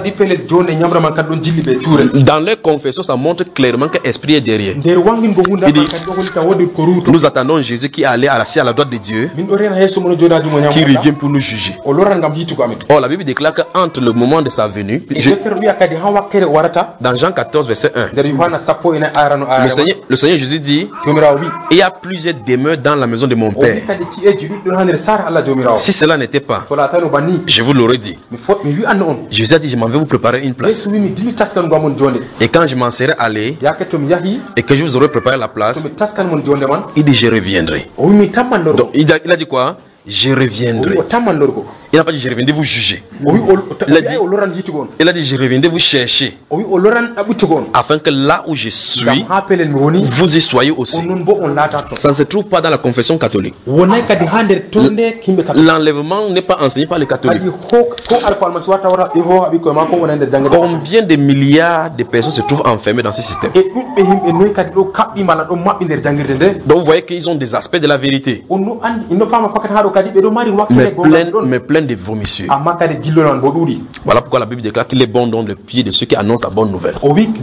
Dans les confessions, ça montre clairement que l'esprit est derrière. Il dit, nous attendons Jésus qui est allé assis à la droite de Dieu, qui revient pour nous juger. Or, la Bible déclare qu'entre le moment de sa venue, je, dans Jean quatorze, verset un, le Seigneur, le Seigneur Jésus dit, il y a plusieurs demeures dans la maison de mon Père. Si cela n'était pas, je vous l'aurais dit. Jésus a dit, je m'en vais vous préparer une place. Et quand je m'en serai allé, et que je vous aurai préparé la place, il dit, je reviendrai. Donc, il a, il a dit quoi? Je reviendrai. Il n'a pas dit je reviendrai vous juger. Il a dit, il a dit je reviendrai vous chercher. Afin que là où je suis, vous y soyez aussi. Ça ne se trouve pas dans la confession catholique. L'enlèvement n'est pas enseigné par les catholiques. Combien de milliards de personnes se trouvent enfermées dans ce système? Donc vous voyez qu'ils ont des aspects de la vérité. Mais plein, mais plein de vomissures. Voilà pourquoi la Bible déclare qu'il est bon dans le pied de ceux qui annoncent la bonne nouvelle.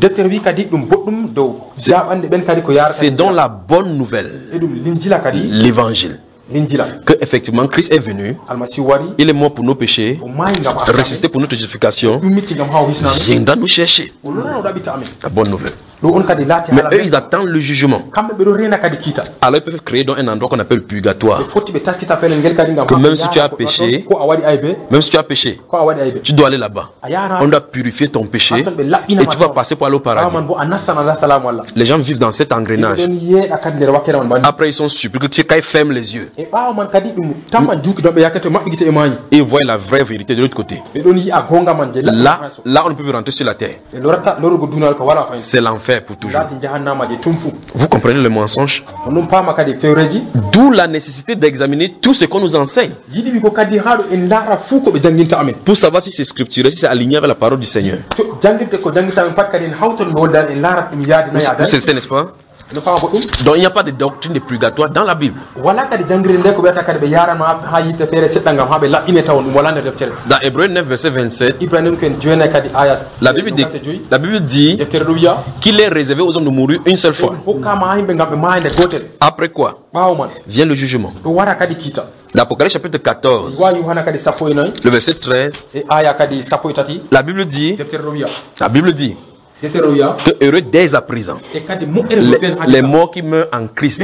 C'est dans la bonne nouvelle, l'évangile, que effectivement Christ est venu, il est mort pour nos péchés, ressuscité pour notre justification, viendra nous chercher. La bonne nouvelle. Mais eux ils attendent le jugement. Alors ils peuvent créer dans un endroit qu'on appelle le purgatoire. Que même si tu as péché, même si tu as péché, tu dois aller là-bas. On doit purifier ton péché et tu vas passer pour aller au paradis. Les gens vivent dans cet engrenage. Après ils sont surpris que quand ils ferment les yeux, ils voient la vraie vérité de l'autre côté. Là, là on ne peut plus rentrer sur la terre. C'est l'enfer pour toujours. Vous comprenez le mensonge? D'où la nécessité d'examiner tout ce qu'on nous enseigne pour savoir si c'est scripturé, si c'est aligné avec la parole du Seigneur. C'est ça, n'est-ce pas? Donc il n'y a pas de doctrine de purgatoire dans la Bible. Dans Hébreux neuf verset vingt-sept, la Bible dit, la Bible dit qu'il est réservé aux hommes de mourir une seule fois. Après quoi vient le jugement. L'Apocalypse chapitre quatorze, le verset treize, la Bible dit, la Bible dit que heureux dès à présent les, les morts qui meurent en Christ,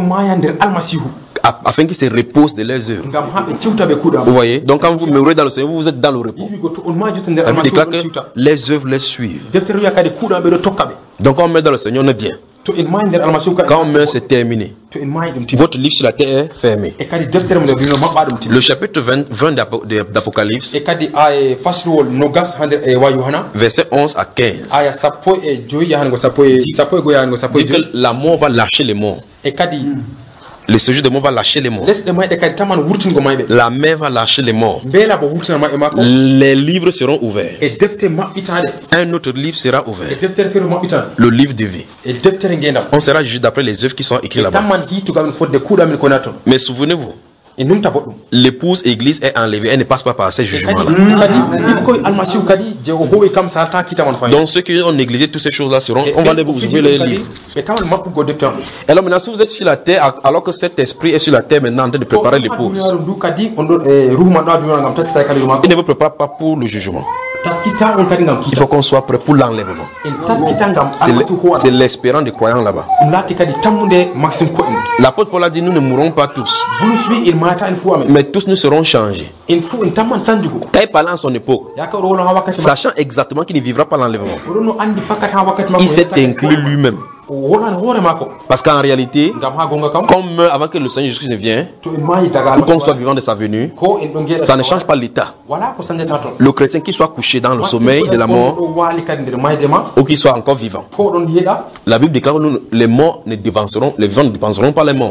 afin qu'ils se reposent de leurs œuvres. Vous voyez? Donc quand vous meurez dans le Seigneur, vous êtes dans le repos. La Bible déclare que les œuvres les suivent. Donc quand on meurt dans le Seigneur, on est bien. Quand on meurt, c'est terminé. Votre livre sur la terre est fermé. Le chapitre vingt, vingt d'Apocalypse, verset onze à quinze, dit que la mort va lâcher les morts. Le séjour des morts va lâcher les morts. La mer va lâcher les morts. Les livres seront ouverts. Un autre livre sera ouvert. Le livre de vie. On sera jugé d'après les œuvres qui sont écrites là-bas. Mais souvenez-vous, l'épouse église est enlevée, elle ne passe pas par ces jugements-là. Donc ceux qui ont négligé toutes ces choses-là seront, on va vous ouvrir les livres. Alors maintenant, si vous êtes sur la terre, alors que cet esprit est sur la terre maintenant en train de préparer l'épouse, il ne vous prépare pas pour le jugement. Il faut qu'on soit prêt pour l'enlèvement. C'est l'espérance des croyants là-bas. L'apôtre Paul a dit, nous ne mourrons pas tous, mais tous nous serons changés. Quand il parlait à son époque, sachant exactement qu'il ne vivra pas l'enlèvement, il s'est inclus lui-même. Parce qu'en réalité, qu'on meurt avant que le Seigneur Jésus ne vienne, ou qu'on soit vivant de sa venue, ça ne change pas l'état. Le chrétien qui soit couché dans le sommeil de la mort, ou qui soit encore vivant, la Bible déclare que nous, les morts ne dévanceront, les vivants ne dévanceront pas les morts.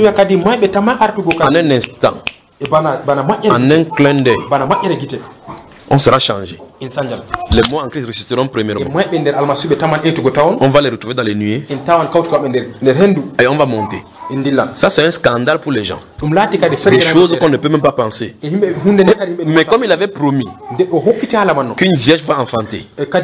En un instant, en un clin d'œil, on sera changé. Les morts en Christ ressusciteront premièrement. On va les retrouver dans les nuées et on va monter. Ça, c'est un scandale pour les gens. Des choses qu'on ne peut même pas penser. Mais comme il avait promis qu'une vierge va enfanter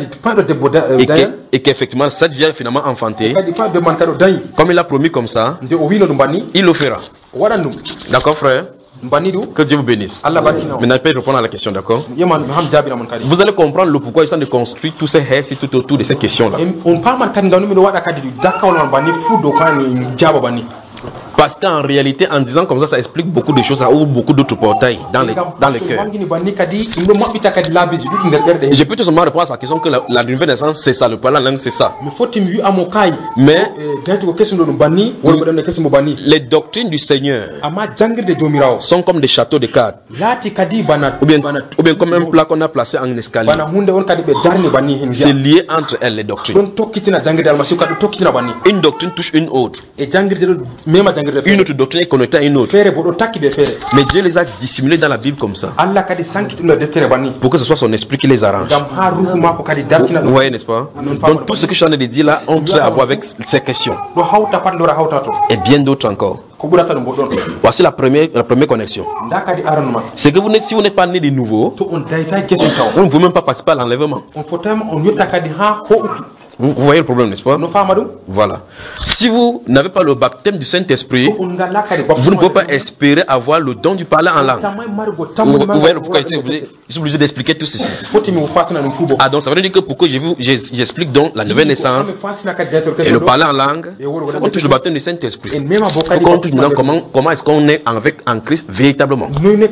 et qu'effectivement cette vierge finalement enfantée, comme il a promis comme ça, il le fera. D'accord, frère? Que Dieu vous bénisse. Maintenant, je peux répondre à la question, d'accord? Vous allez comprendre le pourquoi ils sont de construire tous ces haies tout autour de ces questions-là. Parce qu'en réalité, en disant comme ça, ça explique beaucoup de choses, ça ouvre beaucoup d'autres portails dans les, dans les cœurs. Je peux tout simplement répondre à sa question que la, la nouvelle naissance, c'est ça, le parler en langue, c'est ça. Mais les doctrines du Seigneur sont comme des châteaux de cartes. Ou bien, ou bien comme un plat qu'on a placé en escalier. C'est lié entre elles, les doctrines. Une doctrine touche une autre. Une autre doctrine est connectée à une autre. Mais Dieu les a dissimulés dans la Bible comme ça, pour que ce soit son esprit qui les arrange. Vous voyez, n'est-ce pas? Donc tout ce que je suis en train de dire là, on peut avoir avec ces questions. Et bien d'autres encore. Voici la première, la première connexion. C'est que vous n'êtes, si vous n'êtes pas né de nouveau, vous ne pouvez même pas participer à l'enlèvement. Vous, vous voyez le problème, n'est-ce pas? Voilà. Si vous n'avez pas le baptême du Saint-Esprit, vous ne pouvez pas espérer avoir le don du parler en langue. Vous, vous voyez pourquoi ils sont obligés, ils sont obligés d'expliquer tout ceci. Ah, donc ça veut dire que pour que j'explique donc la nouvelle naissance et le parler en langue, il faut qu'on touche le baptême du Saint-Esprit. Il faut qu'on touche maintenant comment, comment est-ce qu'on est avec en Christ véritablement.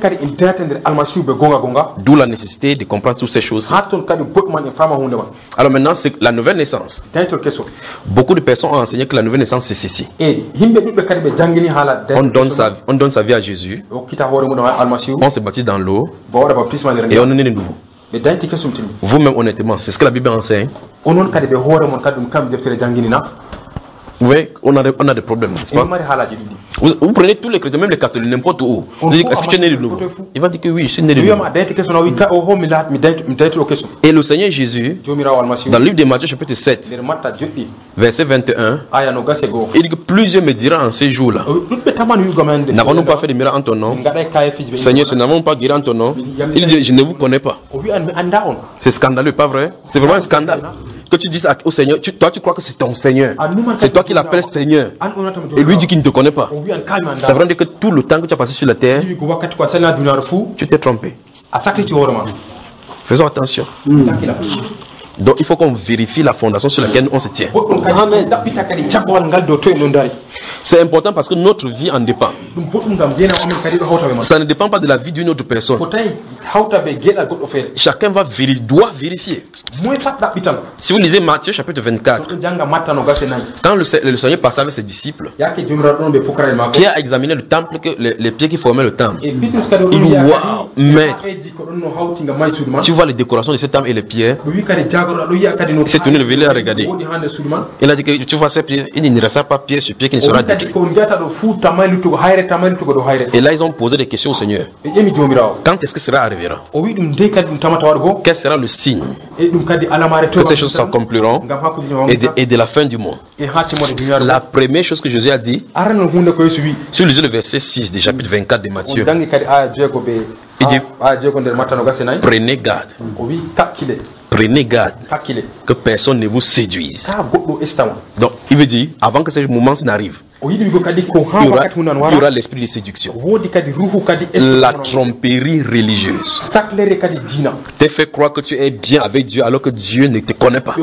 D'où la nécessité de comprendre toutes ces choses. Alors maintenant, c'est la nouvelle naissance. Beaucoup de personnes ont enseigné que la nouvelle naissance c'est ceci. On donne sa, on donne sa vie à Jésus, on se baptise dans l'eau et on est né de nouveau. Vous-même honnêtement, c'est ce que la Bible enseigne. Vous voyez, on a, on a des problèmes, n'est-ce pas? Vous, vous prenez tous les chrétiens, même les catholiques, n'importe où. Vous dites, est-ce que tu es né de nouveau? Il va dire que oui, je suis né de nouveau. Et le Seigneur Jésus, dans le livre de Matthieu, chapitre sept, verset vingt et un, il dit que plusieurs me diront en ces jours-là, n'avons-nous pas fait de miracles en ton nom? Seigneur, nous n'avons pas guéri en ton nom. Il dit, je ne vous connais pas. C'est scandaleux, pas vrai? C'est vraiment un scandale. Que tu dises au Seigneur, tu, toi tu crois que c'est ton Seigneur. C'est toi qui l'appelles Seigneur. Et lui dit qu'il ne te connaît pas. C'est vrai que tout le temps que tu as passé sur la terre, tu t'es trompé. Faisons attention. Mm. Donc il faut qu'on vérifie la fondation sur laquelle on se tient. C'est important parce que notre vie en dépend. Ça ne dépend pas de la vie d'une autre personne. Chacun va vérifier, doit vérifier. Si vous lisez Matthieu chapitre vingt-quatre, quand le, le Seigneur passait avec ses disciples, Pierre a examiné le temple, que, les, les pieds qui formaient le temple. Il dit, waouh, maître, tu vois les décorations de ce temple et les pierres. Il s'est tenu le vélo à regarder. Il a dit que tu vois ces pieds, il ne restera pas pied sur pied qui ne sera détruit. Et là, ils ont posé des questions au Seigneur. Quand est-ce que cela arrivera? Quel sera le signe que ces choses s'accompliront et de, et de la fin du monde? La première chose que Jésus a dit, si vous lisez le verset six du chapitre vingt-quatre de Matthieu, il dit, prenez garde. Prenez garde que personne ne vous séduise. Donc, il veut dire, avant que ce moment n'arrive, il y aura, il y aura l'esprit de séduction, la tromperie religieuse, te fait croire que tu es bien avec Dieu alors que Dieu ne te connaît pas.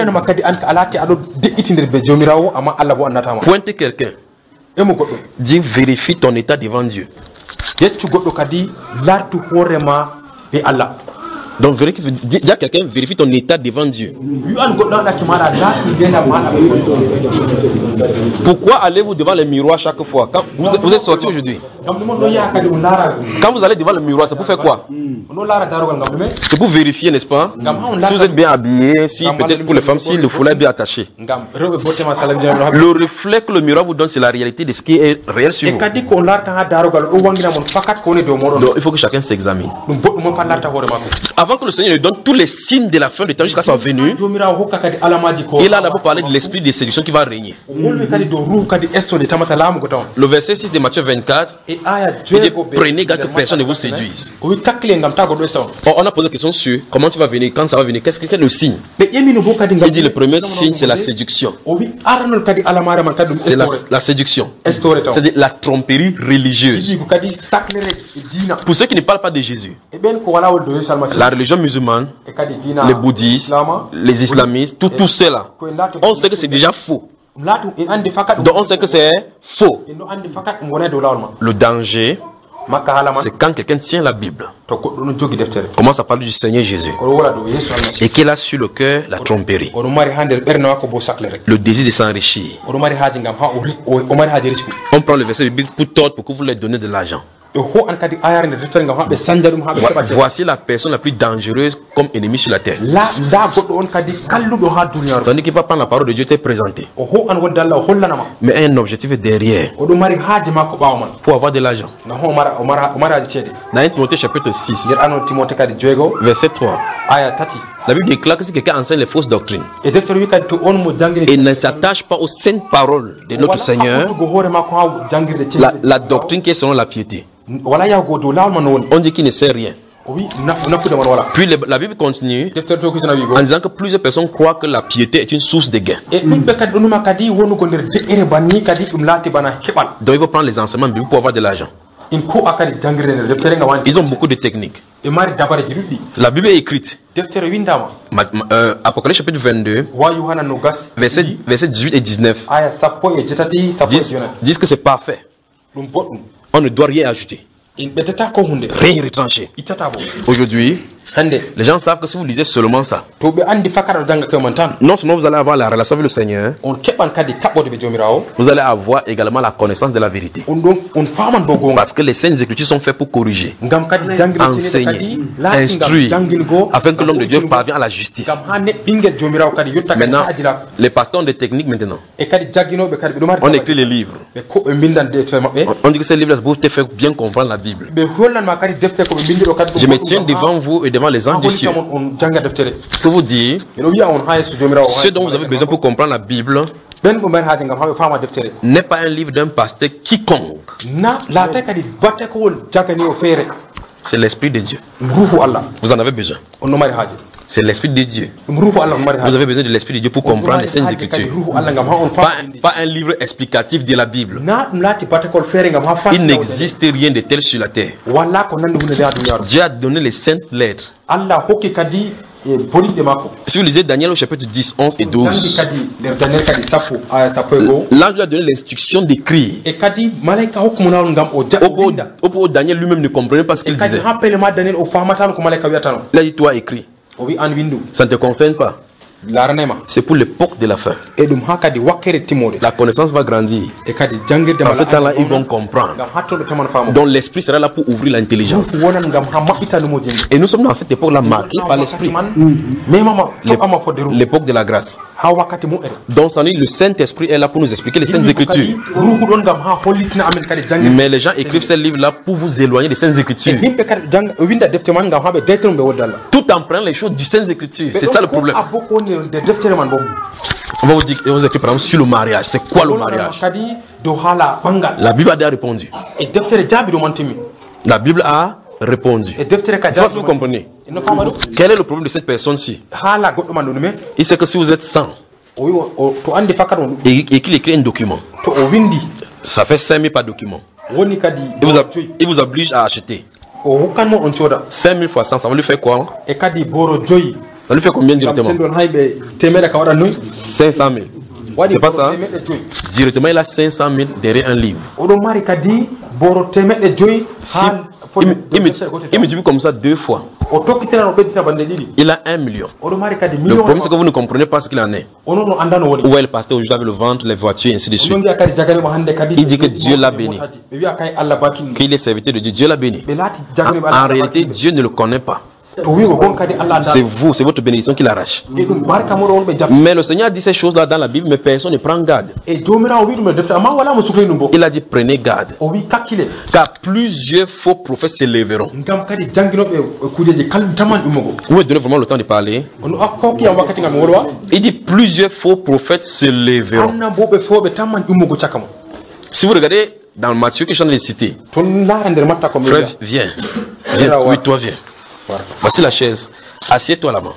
Pointe quelqu'un, dis vérifie ton état devant Dieu. Donc, vérifie, dis dis à quelqu'un, vérifie ton état devant Dieu. Pourquoi allez-vous devant le miroir chaque fois? Quand vous, vous êtes sorti aujourd'hui, quand vous allez devant le miroir, c'est pour faire quoi? C'est pour vérifier, n'est-ce pas? Si vous êtes bien habillé, si peut-être pour les femmes, si le foulard est bien attaché. Le reflet que le miroir vous donne, c'est la réalité de ce qui est réel sur vous. Donc, il faut que chacun s'examine. Avant que le Seigneur lui donne tous les signes de la fin du temps jusqu'à sa venue, il a d'abord parlé de l'esprit de séduction qui va régner. Le verset six de Matthieu vingt-quatre, il dit prenez garde que personne ne vous séduise. Or, on a posé la question sur comment tu vas venir, quand ça va venir, qu'est-ce que c'est le signe? Il dit le premier signe c'est la séduction. C'est la, la séduction. C'est la tromperie religieuse. Pour ceux qui ne parlent pas de Jésus, la religion musulmane, les bouddhistes, les islamistes, tout, tout cela, on sait que c'est déjà faux. Donc on sait que c'est faux. Le danger, c'est quand quelqu'un tient la Bible, commence à parler du Seigneur Jésus, et qu'il a sur le cœur la tromperie, le désir de s'enrichir. On prend le verset biblique pour tordre, pour que vous leur donnez de l'argent. Voici la personne la plus dangereuse comme ennemi sur la terre. Tandis qu'il va prendre la parole de Dieu, t'est présenté. Mais un objectif est derrière. Pour avoir de l'argent. Dans un Timothée chapitre six, verset trois. La Bible déclare que si quelqu'un enseigne les fausses doctrines et ne s'attache pas aux saintes paroles de notre Seigneur, la, la doctrine qui est selon la piété, on dit qu'il ne sait rien. Puis le, la Bible continue en disant que plusieurs personnes croient que la piété est une source de gain. Donc il faut prendre les enseignements bibliques pour avoir de l'argent. Ils ont beaucoup de techniques. La Bible est écrite. Euh, Apocalypse chapitre vingt-deux, verset, verset dix-huit et dix-neuf, disent, disent que c'est parfait. On ne doit rien ajouter, rien retrancher. Aujourd'hui, les gens savent que si vous lisez seulement ça, non seulement vous allez avoir la relation avec le Seigneur, vous allez avoir également la connaissance de la vérité. Parce que les saintes écritures sont faites pour corriger, enseigner, instruire, afin que l'homme de Dieu parvienne à la justice. Maintenant, les pasteurs ont des techniques maintenant. On écrit les livres. On dit que ces livres pour te faire bien comprendre la Bible. Je me tiens devant vous et devant les anges des cieux pour vous dire ce dont vous avez besoin pour comprendre la Bible n'est pas un livre d'un pasteur quiconque. C'est l'Esprit de Dieu. Vous en avez besoin. C'est l'Esprit de Dieu. Vous avez besoin de l'Esprit de Dieu pour comprendre les Saintes Écritures. Pas un, pas un livre explicatif de la Bible. Il n'existe rien de tel sur la terre. Dieu a donné les saintes lettres. Si vous lisez Daniel au chapitre dix, onze et douze, l'ange lui a donné l'instruction d'écrire. Au point où Daniel lui-même ne comprenait pas ce qu'il disait. Là, il doit écrire. Ça ne te concerne pas. C'est pour l'époque de la fin. La connaissance va grandir. Dans ce temps-là, ils vont comprendre. Donc l'esprit sera là pour ouvrir l'intelligence. Et nous sommes dans cette époque-là marquée par l'esprit. L'époque de la grâce. Donc ça dit, le Saint-Esprit est là pour nous expliquer les Saintes Écritures. Mais les gens écrivent ces livres-là pour vous éloigner des Saintes Écritures. Tout en prenant les choses du Saintes Écritures. C'est ça le problème. On va vous dire, vous écrire par exemple sur le mariage. C'est quoi le mariage? La Bible a déjà répondu. La Bible a répondu. C'est pas si vous comprenez. Quel est le problème de cette personne-ci? Il sait que si vous êtes sans et, et qu'il écrit un document, ça fait cinq mille par document. Il vous, a, il vous oblige à acheter cinq mille fois cent, ça va lui faire quoi? Ça lui fait combien directement? cinq cent mille. C'est pas ça? Directement, il a cinq cent mille derrière un livre. Si, il, il, me, il me dit comme ça deux fois. Il a un million. Le problème c'est que vous ne comprenez pas ce qu'il en est. Où est le pasteur aujourd'hui avec le ventre, les voitures, ainsi de suite. Il dit que Dieu l'a béni. Qu'il est serviteur de Dieu. Dieu l'a béni. En, en réalité, Dieu ne le connaît pas. C'est vous, c'est votre bénédiction qui l'arrache. Mais le Seigneur a dit ces choses-là dans la Bible, mais personne ne prend garde. Il a dit prenez garde. Car plusieurs faux prophètes se lèveront. Vous me donnez vraiment le temps de parler. Il dit plusieurs faux prophètes se lèveront. Si vous regardez dans Matthieu que je viens de citer, frère, viens. Viens, oui, toi viens. Voici la chaise. Assieds-toi là-bas.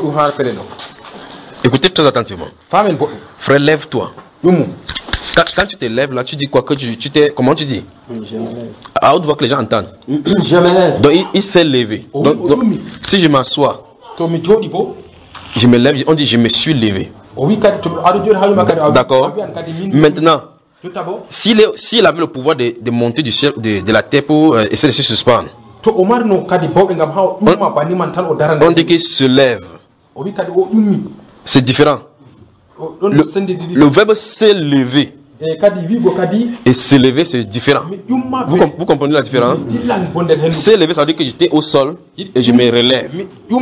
Écoutez très attentivement. Frère, lève-toi. Quand, quand tu te lèves là, tu dis quoi que tu, tu t'es. Comment tu dis? À haute voix que les gens entendent. Je me lève. Donc il, il s'est levé. Donc, donc, si je m'assois, je me lève, on dit je me suis levé. D'accord. Maintenant, s'il s'il avait le pouvoir de, de monter du ciel, de, de la terre pour euh, essayer de se suspendre, on, on dit qu'il se lève. C'est différent. Le, le verbe s'est levé et se lever c'est différent. Vous, vous comprenez la différence? Se lever ça veut dire que j'étais au sol et je me relève.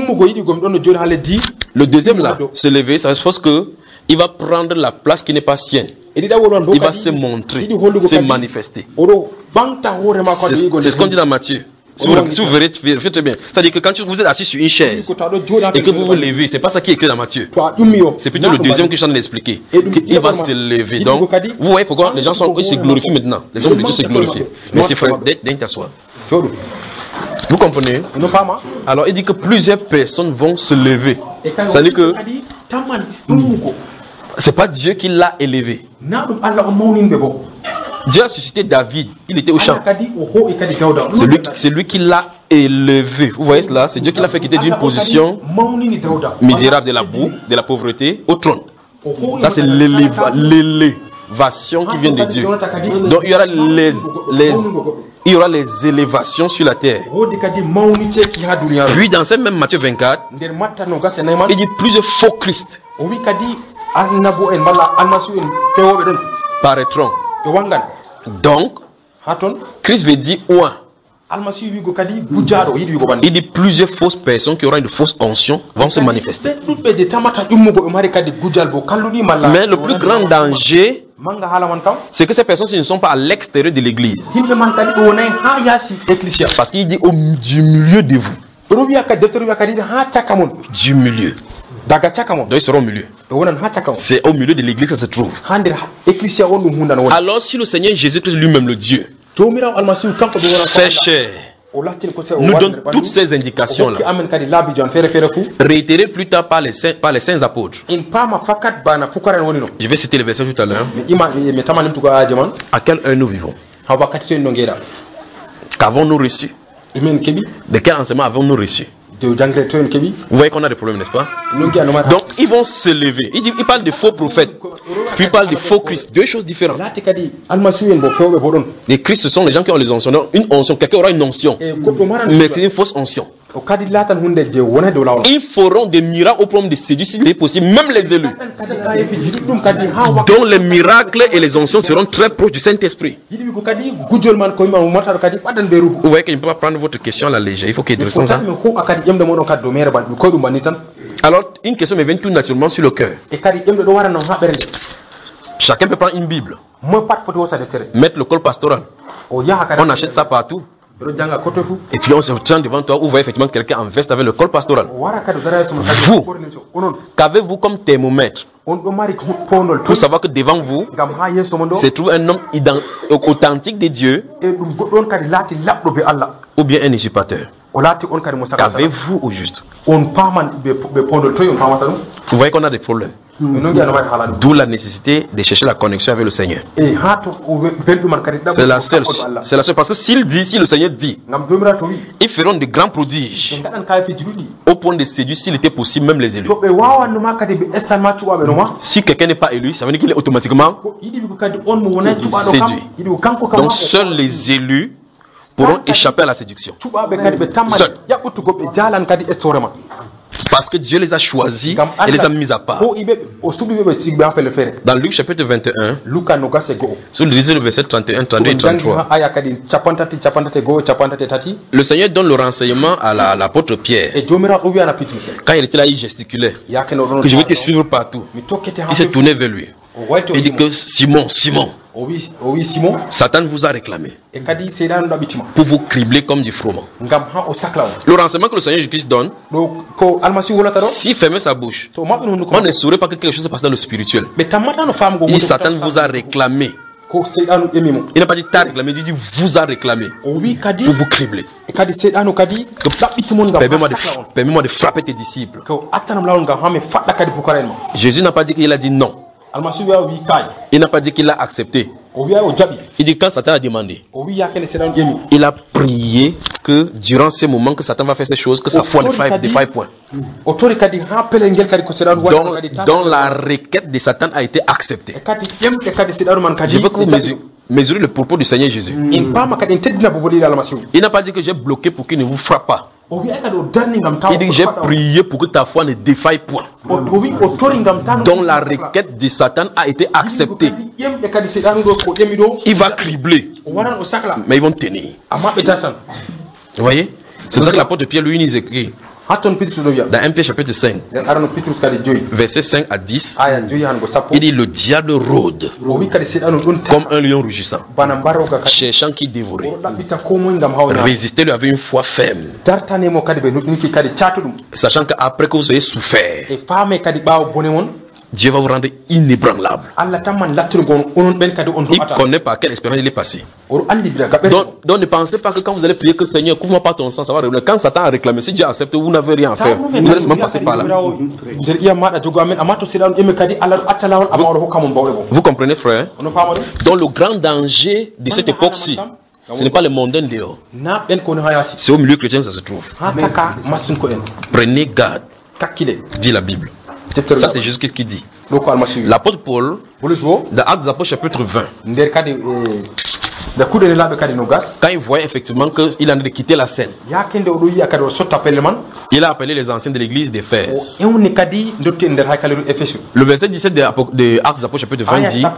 Le deuxième là, se lever, ça suppose que il va prendre la place qui n'est pas sienne. Il va se montrer, se manifester. C'est ce qu'on dit dans Matthieu. Si vous, si vous verrez, faites très bien. C'est-à-dire que quand vous êtes assis sur une chaise et que vous vous levez, c'est pas ça qui est écrit dans Matthieu. C'est plutôt le deuxième que je viens de l'expliquer. Il va se lever. Donc, vous voyez pourquoi les gens sont, ils se glorifient maintenant. Les hommes de Dieu se glorifient. Mais c'est frère, dès t'asseoir. Vous comprenez? Alors, il dit que plusieurs personnes vont se lever. C'est-à-dire que c'est pas Dieu qui l'a élevé. Dieu a suscité David, il était au champ. C'est lui, c'est lui qui l'a élevé. Vous voyez cela? C'est Dieu qui l'a fait quitter d'une position misérable de la boue, de la pauvreté, au trône. Ça c'est l'élévation qui vient de Dieu. Donc il y aura les, les, il y aura les élévations sur la terre. Puis dans ce même Matthieu vingt-quatre, il dit plusieurs faux Christ paraîtront. Donc, Christ veut dire ouin. Il dit plusieurs fausses personnes qui auront une fausse onction vont se manifester. Mais le plus grand danger, c'est que ces personnes ne sont pas à l'extérieur de l'église. Parce qu'il dit au, du milieu de vous. Du milieu. Donc ils seront au milieu. C'est au milieu de l'église que ça se trouve. Alors si le Seigneur Jésus-Christ lui-même le Dieu fait chair, nous donne toutes ces indications là, réitérées plus tard par les saints, par les saints apôtres. Je vais citer le verset tout à l'heure. À quelle heure nous vivons? Qu'avons-nous reçu? De quel enseignement avons-nous reçu? Vous voyez qu'on a des problèmes, n'est-ce pas? Donc ils vont se lever. Il, dit, il parle de faux prophètes, puis il parle de faux Christ. Deux choses différentes. Les Christ, ce sont les gens qui ont les onction. Une onction, quelqu'un aura une onction, mais une fausse onction. Ils feront des miracles au problème de séduire si c'est possible, même les élus. Donc les miracles et les onctions seront très proches du Saint-Esprit. Vous voyez que je ne peux pas prendre votre question à la légère. Il faut qu'il y ait de ça. Alors, une question me vient tout naturellement sur le cœur. Chacun peut prendre une Bible, mettre le col pastoral. On achète ça partout. Et puis on se tient devant toi où vous voyez effectivement quelqu'un en veste avec le col pastoral. Vous, qu'avez-vous comme thermomètre pour savoir que devant vous se trouve un homme authentique de Dieu ou bien un usurpateur? Qu'avez-vous au juste? Vous voyez qu'on a des problèmes. D'où la nécessité de chercher la connexion avec le Seigneur. C'est la seule. C'est la seule. Parce que s'il dit, si le Seigneur dit, ils feront de grands prodiges au point de séduire, s'il était possible, même les élus. Si quelqu'un n'est pas élu, ça veut dire qu'il est automatiquement séduit. Donc seuls les élus pourront échapper à la séduction. Seuls. Parce que Dieu les a choisis et les a mis à part. Dans Luc chapitre vingt et un, si vous lisez le verset trente et un, trente-deux et trente-trois, le Seigneur donne le renseignement à l'apôtre Pierre. Quand il était là, il gesticulait que je vais te suivre partout. Il s'est tourné vers lui. Il dit que Simon, Simon, Satan vous a réclamé pour vous cribler comme du froment. Le renseignement que le Seigneur Jésus-Christ donne, s'il fermait sa bouche, on ne saurait pas que quelque chose se passe dans le spirituel. Et Satan vous a réclamé. Il n'a pas dit t'as réclamé, il dit vous a réclamé pour vous cribler. Permets-moi de, permets-moi de frapper tes disciples. Jésus n'a pas dit qu'il a dit non. Il n'a pas dit qu'il a accepté. Il dit quand Satan a demandé, il a prié que durant ces moments que Satan va faire ces choses, que sa foi ne défaille point. Donc, dans la requête de Satan a été acceptée. Je veux que vous mesurez, mesurez le propos du Seigneur Jésus. Il n'a pas dit que j'ai bloqué pour qu'il ne vous frappe pas. Il dit que j'ai prié pour que ta foi ne défaille point. Donc la requête de Satan a été acceptée. Il va cribler, mais ils vont tenir. Vous voyez? C'est pour ça que l'apôtre Pierre lui il écrit dans un Pierre chapitre cinq, verset cinq à dix, il dit le diable rôde comme un lion rugissant, cherchant qui dévorer. Résistez-lui avec une foi ferme, sachant qu'après que vous ayez souffert, Dieu va vous rendre inébranlable. Il connaît par quelle expérience il est passé. Donc, donc ne pensez pas que quand vous allez prier que Seigneur, couvre-moi pas ton sang, ça va révéler. Quand Satan a réclamé, si Dieu accepte, vous n'avez rien à faire. Vous allez seulement passer par là. Vous comprenez, frère? Donc le grand danger de cette époque-ci, ce n'est pas le mondain dehors. C'est au milieu chrétien que ça se trouve. Prenez garde, dit la Bible. Ça c'est Jésus qui dit. L'apôtre Paul, dans Actes des Apôtres chapitre vingt, quand il voyait effectivement qu'il en de quitter la scène, il a appelé les anciens de l'église d'Éphèse. Le verset dix-sept de Actes des Apôtres chapitre vingt dit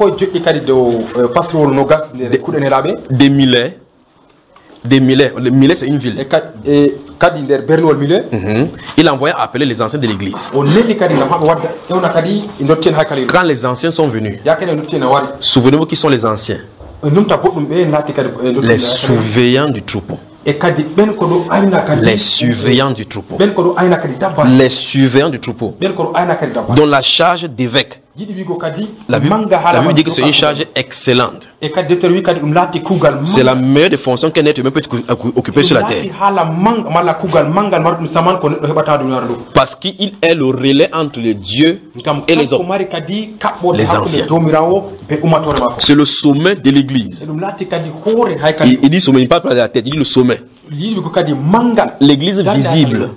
des millets. Des millets, le millet c'est une ville. Mm-hmm. Il a envoyé appeler les anciens de l'église. Quand les anciens sont venus, souvenez-vous qui sont les anciens? Les surveillants du troupeau. Les surveillants du troupeau. Les surveillants du troupeau. Dont la charge d'évêque. La Bible, la Bible dit que c'est une charge excellente. C'est la meilleure des fonctions qu'un être humain peut occuper sur la terre. Parce qu'il est le relais entre les dieux et les hommes. Les anciens. C'est le sommet de l'église. Il, il dit sommet, il ne parle pas de la tête, il dit le sommet. L'église visible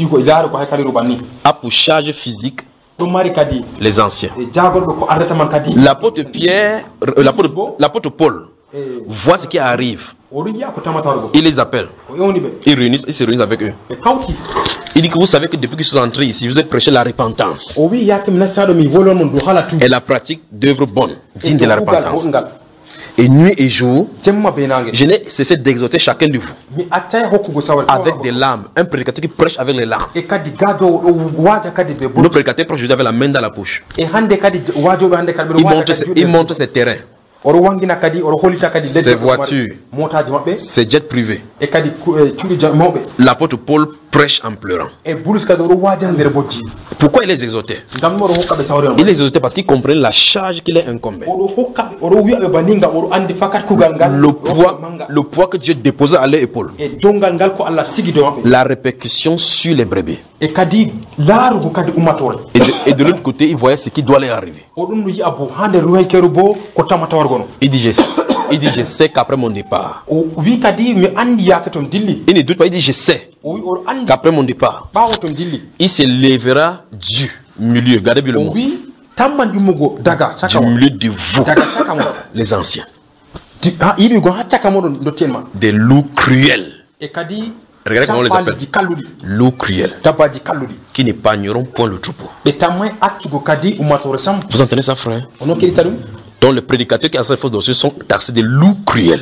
a pour charge physique les anciens. L'apôtre Pierre, l'apôtre Paul voit ce qui arrive. Il les appelle. Il, réunit, il se réunit avec eux. Il dit que vous savez que depuis qu'ils sont entrés ici, vous êtes prêché la repentance et la pratique d'œuvres bonnes, dignes de la repentance. Et nuit et jour, je n'ai cessé d'exhorter chacun de vous avec des larmes. Un prédicateur qui prêche avec les larmes. Nos prédicateurs prêchent avec la main dans la poche. Il montre, il montre ses terrains, ses voitures, ses jets privés. L'apôtre Paul prêche en pleurant. Pourquoi il les exhortait? Il les exhortait parce qu'il comprenait la charge qu'il est incombée. Le poids, le poids que Dieu déposait à leur épaule. La répercussion sur les brebis. Et de, et de l'autre côté, il voyait ce qui doit leur arriver. Il dit, je sais, il dit, je sais qu'après mon départ. Il ne doute pas, il dit, je sais qu'après mon départ, il se lèvera du milieu, regardez bien le mot, du milieu de vous, les anciens. Des loups cruels. Regardez comment on les appelle. Loups cruels. Qui n'épargneront point le troupeau. Vous entendez ça, frère? Donc les prédicateurs qui ont cette fausse doctrine sont taxés de loups cruels.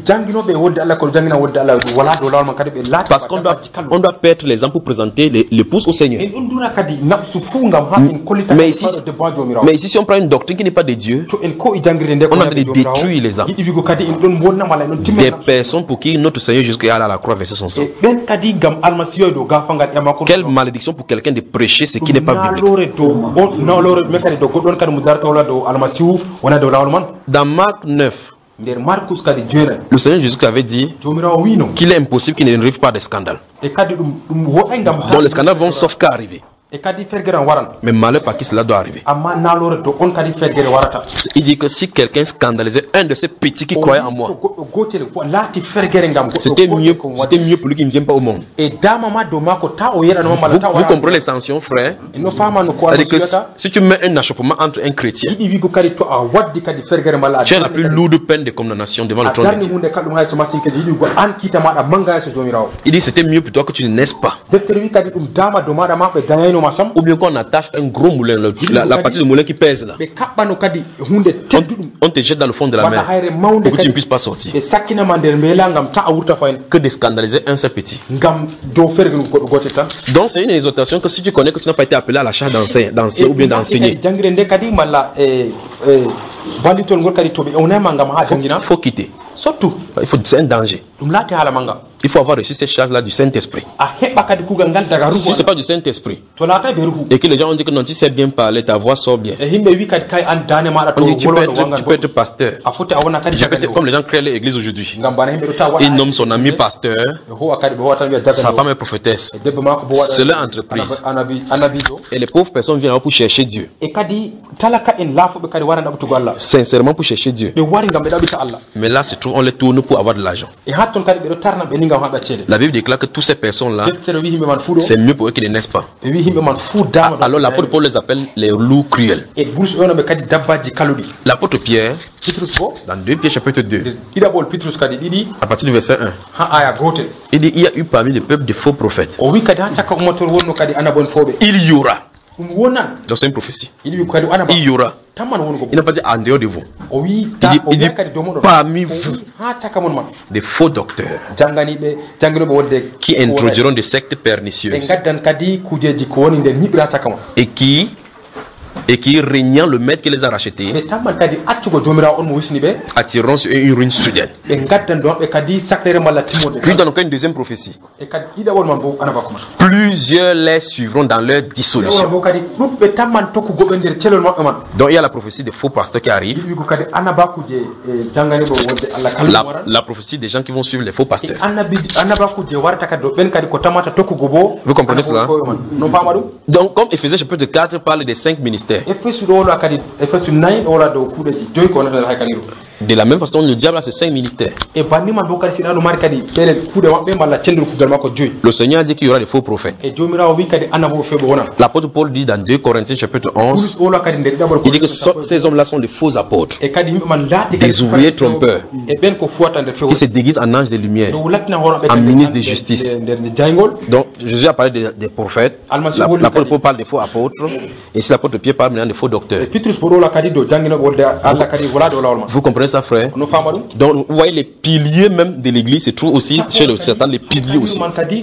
Parce qu'on doit, on doit perdre les âmes pour présenter l'épouse au Seigneur. Mais ici, mais ici, si on prend une doctrine qui n'est pas de Dieu, on a de détruire les âmes. Des personnes pour qui notre Seigneur jusqu'à à la croix verser son sang. Quelle malédiction pour quelqu'un de prêcher ce qui n'est pas biblique. Dans Marc neuf, le Seigneur Jésus avait dit qu'il est impossible qu'il ne pas de scandale. Donc les scandales vont sauf qu'à arriver. Mais malheur par qui cela doit arriver. Il dit que si quelqu'un scandalisait un de ces petits qui croyaient en moi, c'était mieux, c'était mieux pour lui qu'il ne vienne pas au monde. Vous, vous comprenez les sanctions, frère? C'est-à-dire que si tu mets un achoppement entre un chrétien, tu as la plus lourde peine de condamnation devant le trône de Dieu. Il dit c'était mieux pour toi que tu ne naisses pas. Ou bien qu'on attache un gros moulin, la, la partie du moulin qui pèse là. On, on te jette dans le fond de la mer pour que tu ne puisses pas sortir. Que de scandaliser un seul petit. Donc c'est une exhortation que si tu connais que tu n'as pas été appelé à la charge d'enseigner ou bien d'enseigner, il faut quitter. Il faut, c'est un danger. Il faut avoir reçu cette charge-là du Saint-Esprit. Si ce n'est pas du Saint-Esprit, et que les gens ont dit que non, tu sais bien parler, ta voix sort bien. On dit tu peux être, tu peux être pasteur. Je peux être, comme les gens créent l'église aujourd'hui. Il nomme son ami pasteur, sa femme est prophétesse. C'est leur entreprise. Et les pauvres personnes viennent pour chercher Dieu. Sincèrement pour chercher Dieu. Mais là, c'est tout, on les tourne pour avoir de l'argent. La Bible déclare que toutes ces personnes-là, c'est mieux pour eux qu'ils ne naissent pas. Alors l'apôtre Paul les appelle les loups cruels. L'apôtre Pierre, dans deux Pierre chapitre deux, à partir du verset un, il dit il y a eu parmi les peuples de faux prophètes. Il y aura. Donc c'est une prophétie. Il y aura. Il n'a pas dit en dehors de vous. Il dit, il dit parmi vous des faux docteurs qui introduiront des sectes pernicieuses et qui et qui, régnant le maître qui les a rachetés, attireront sur une ruine soudaine. Puis dans le cas une deuxième prophétie, plusieurs les suivront dans leur dissolution. Donc il y a la prophétie des faux pasteurs qui arrivent, la, la prophétie des gens qui vont suivre les faux pasteurs. Vous comprenez cela? Donc comme Éphésiens chapitre quatre parle des cinq ministères, de la même façon, le diable a ses cinq ministères. Le Seigneur a dit qu'il y aura des faux prophètes. L'apôtre Paul dit dans deux Corinthiens chapitre onze, il dit que ces hommes-là sont des faux apôtres, des ouvriers trompeurs, qui se déguisent en anges de lumière, en ministres de justice. Donc Jésus a parlé des, des prophètes, l'apôtre Paul parle des faux apôtres, et si l'apôtre Pierre parle maintenant des faux docteurs. Vous comprenez ça, frère? Donc vous voyez les piliers même de l'église se trouvent aussi chez le Satan, les piliers aussi.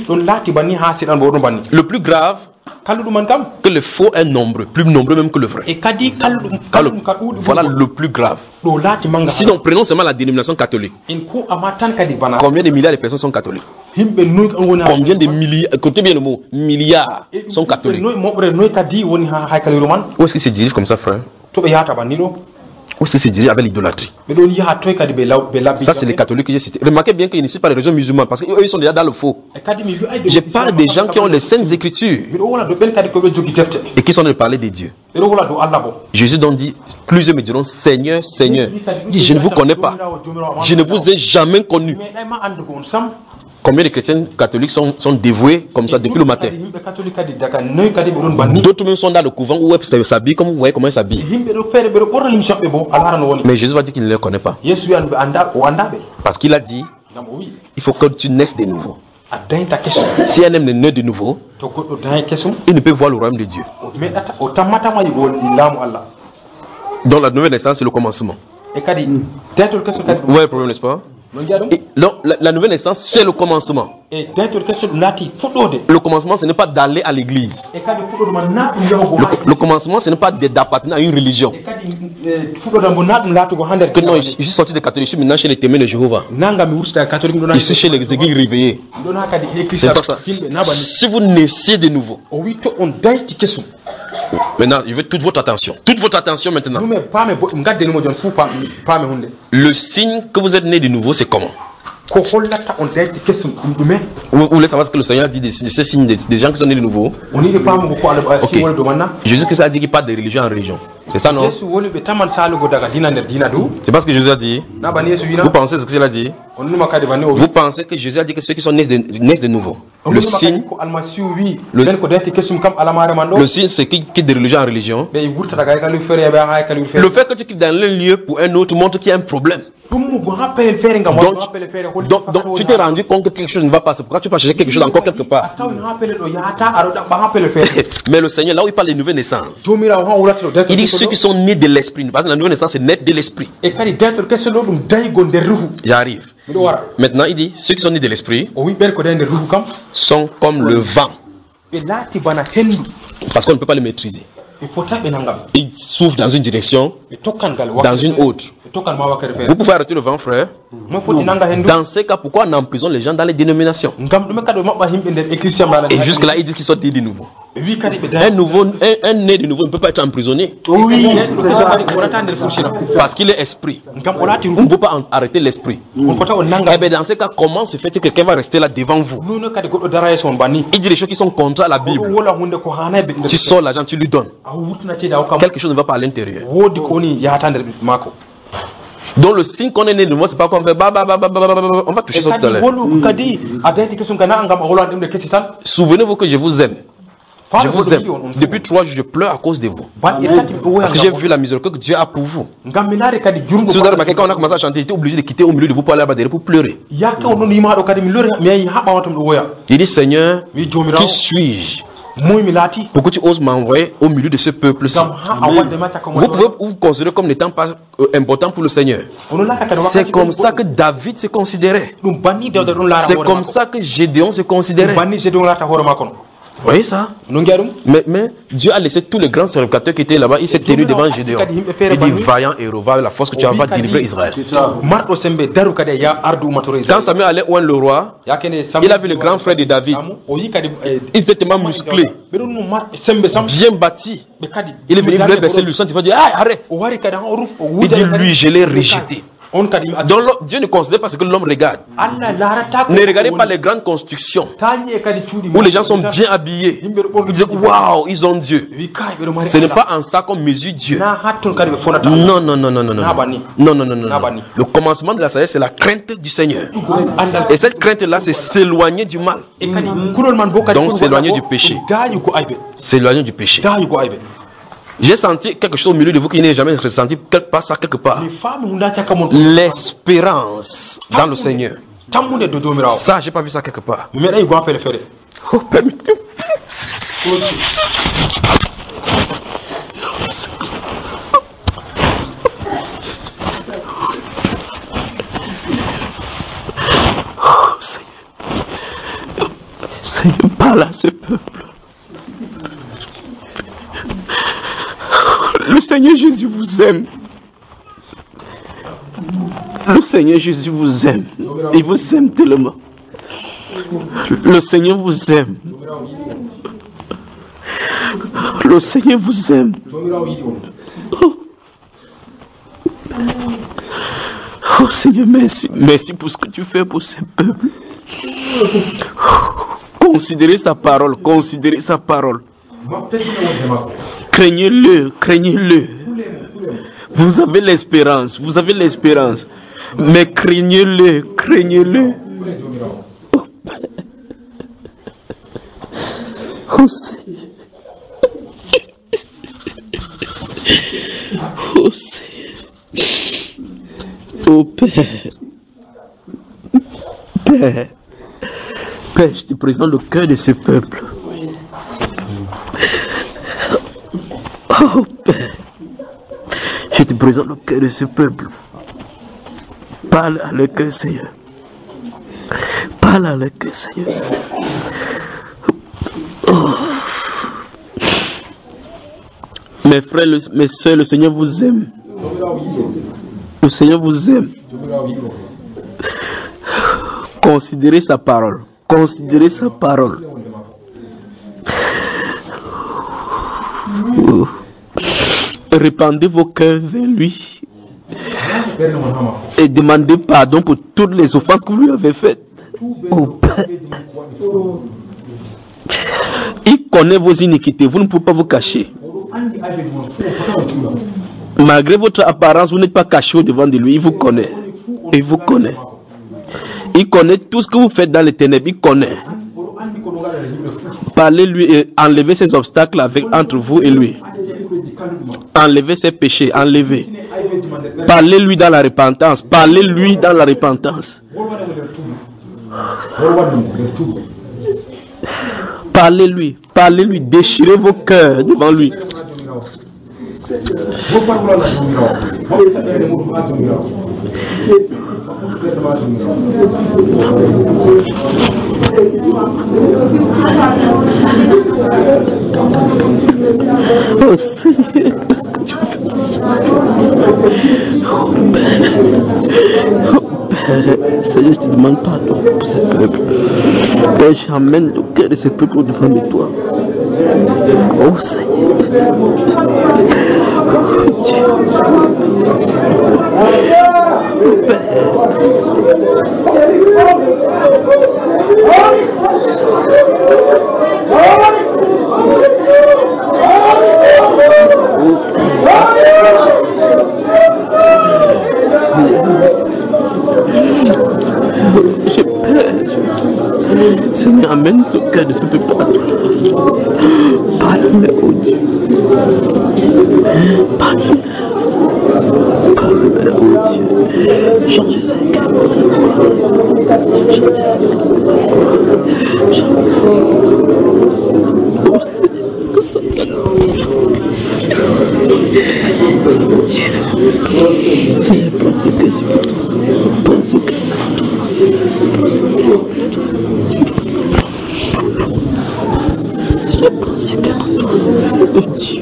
Le plus grave, que le faux est nombreux, plus nombreux même que le vrai. Alors, voilà le plus grave. Sinon, prenons seulement la dénomination catholique. Combien de milliards de personnes sont catholiques? Combien de milliards, écoutez bien le mot, milliards sont catholiques? Où est-ce qu'ils se dirigent comme ça, frère? Où est-ce qu'ils se dirigent avec l'idolâtrie? Ça, c'est les catholiques que j'ai cités. Remarquez bien qu'ils ne sont pas les régions musulmanes parce qu'eux, ils sont déjà dans le faux. Je parle des gens qui ont les saintes écritures et qui sont de parler des dieux. Jésus donc dit, plusieurs me diront, Seigneur, Seigneur. Il dit, je ne vous connais pas. Je ne vous ai jamais connu. Combien de chrétiens catholiques sont, sont dévoués comme ça depuis le matin? D'autres même sont dans le couvent où ils s'habillent comme vous voyez comment ils s'habillent. Mais Jésus va dire qu'il ne les connaît pas. Parce qu'il a dit, il faut que tu naisses de nouveau. Si un homme est né de nouveau, il ne peut voir le royaume de Dieu. Donc la nouvelle naissance, c'est le commencement. Vous voyez le problème, n'est-ce pas? Et non, la, la nouvelle naissance, c'est le commencement. Le commencement, ce n'est pas d'aller à l'église. Le, le commencement, ce n'est pas d'appartenir à une religion. Que non, je suis sorti de catholicisme maintenant chez les témoins de Jéhovah. Je suis chez les églises réveillées. C'est pas ça. Si vous naissez de nouveau. Maintenant, je veux toute votre attention. Toute votre attention maintenant. Le signe que vous êtes né de nouveau, c'est comment? Vous, vous voulez savoir ce que le Seigneur dit de, de ces signes des de gens qui sont nés de nouveau? Okay. Jésus-Christ a dit qu'il parle de religion en religion. C'est ça, non? C'est pas ce que Jésus a dit. Vous pensez ce qu'il a dit? Vous pensez que Jésus a dit que ceux qui sont nés de, naissent de nouveau. Le signe, le, le signe, c'est qu'il quitte de religion en religion. Le fait que tu quittes dans un lieu pour un autre montre qu'il y a un problème. Donc, donc, donc tu t'es rendu compte que quelque chose ne va pas. C'est pourquoi tu vas chercher quelque chose encore quelque part. Mais le Seigneur, là où il parle de nouvelle naissance, il dit ceux qui sont nés de l'esprit. Parce que la nouvelle naissance, c'est naître de l'esprit. J'arrive. Maintenant, il dit ceux qui sont nés de l'esprit sont comme le vent. Parce qu'on ne peut pas le maîtriser. Il souffle dans une direction, dans une autre. Vous pouvez arrêter le vent, frère. Dans ces cas, pourquoi on emprisonne les gens dans les dénominations? Et jusque là, ils disent qu'ils sont nés de nouveau. Un, nouveau, un, un né de nouveau ne peut pas être emprisonné. Oui, parce qu'il est esprit. On ne peut pas arrêter l'esprit. Et bien dans ces cas, comment se fait-il que quelqu'un va rester là devant vous? Il dit les choses qui sont contre la Bible. Tu sors l'argent, tu lui donnes. Quelque chose ne va pas à l'intérieur. Donc le signe qu'on est né de nouveau, c'est pas qu'on fait bah, bah, bah, bah, bah, bah, on va toucher ça tout à l'heure. Souvenez-vous que je vous aime. Je vous aime. Depuis trois jours, je pleure à cause de vous. Parce que j'ai vu la miséricorde que Dieu a pour vous. Si vous avez remarqué, quand on a commencé à chanter, j'étais obligé de quitter au milieu de vous pour aller là-bas derrière pour pleurer. Il dit, Seigneur, qui suis-je pour que tu oses m'envoyer au milieu de ce peuple-ci? Vous pouvez vous considérer comme n'étant pas important pour le Seigneur. C'est comme ça que David se considérait. C'est comme ça que Gédéon se considérait. Vous voyez ça? Mais, mais Dieu a laissé tous les grands serviteurs qui étaient là-bas. Il s'est tenu devant Gédéon. Il dit, vaillant héros, va la force que tu as, va délivrer Israël. Quand Samuel allait oindre le roi, il a vu le grand frère de David. Il était tellement musclé, bien bâti. Il est venu lui verser le sang. Il va dire, ah, arrête. Il dit, lui, je l'ai rejeté. Donc Dieu ne considère pas ce que l'homme regarde. Ne regardez pas les grandes constructions où les gens sont bien habillés. Ils disent waouh, ils ont Dieu. Ce n'est pas en ça qu'on mesure Dieu. Non, non, non, non, non, non, non, non, non, non. Le commencement de la sagesse, c'est la crainte du Seigneur. Et cette crainte-là, c'est s'éloigner du mal. Donc s'éloigner du péché. S'éloigner du péché. J'ai senti quelque chose au milieu de vous qui n'est jamais ressenti quelque part, ça quelque part. L'espérance dans le Seigneur. Ça, j'ai pas vu ça quelque part. Oh, permettez-moi. Oh, Seigneur. Seigneur, parle à ce peuple. Le Seigneur Jésus vous aime. Le Seigneur Jésus vous aime. Il vous aime tellement. Le Seigneur vous aime. Le Seigneur vous aime. Oh, oh Seigneur, merci. Merci pour ce que tu fais pour ce peuple. Considérez sa parole. Considérez sa parole. Craignez-le, craignez-le. Vous avez l'espérance, vous avez l'espérance. Mais craignez-le, craignez-le. Oh Seigneur. Oh Seigneur. Oh Père. Père. Père, je te présente le cœur de ce peuple. Oh Père. Je te présente le cœur de ce peuple. Parle à leur cœur, Seigneur. Parle à leur cœur, Seigneur. Oh. Mes frères, le, mes soeurs, le Seigneur vous aime. Le Seigneur vous aime. Considérez sa parole. Considérez sa parole. Oh. Répandez vos cœurs vers lui. Et demandez pardon pour toutes les offenses que vous lui avez faites. Oh Père. Il connaît vos iniquités. Vous ne pouvez pas vous cacher. Malgré votre apparence, vous n'êtes pas caché au devant de lui. Il vous connaît. Il vous connaît. Il connaît tout ce que vous faites dans les ténèbres. Il connaît. Parlez-lui et enlevez ces obstacles avec, entre vous et lui. Enlevez ses péchés. Enlevez. Parlez-lui dans la repentance. Parlez-lui dans la repentance. Parlez-lui. Parlez-lui. Déchirez vos cœurs devant lui. Oh Seigneur, qu'est-ce que tu fais? Oh Père, oh Père, Seigneur, je te demande pardon pour ce peuple. Père, j'amène le cœur de ce peuple au-devant de toi. Oh Seigneur, oh Dieu, oh Père. Je prie, Seigneur, amène ce cœur de ce peuple à toi. Parle-le, oh Dieu. Parle-le. Parle-le, oh Dieu. Change ce cœur pour ta gloire. Change ce cœur pour ta gloire. Change ce cœur. Que ça Seigneur, prends ce cœur sur toi. Prends ce cœur sur toi. Seigneur, prends ce cœur sur toi. Oh Dieu.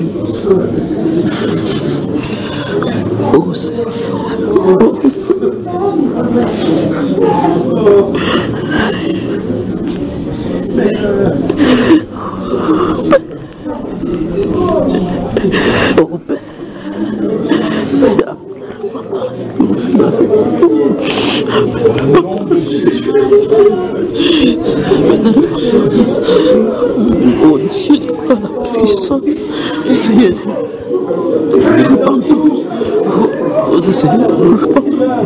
Oh Seigneur. Oh Seigneur. Oh Père. Oh Dieu, la puissance, Seigneur, le pardon, oh Seigneur, le pardon.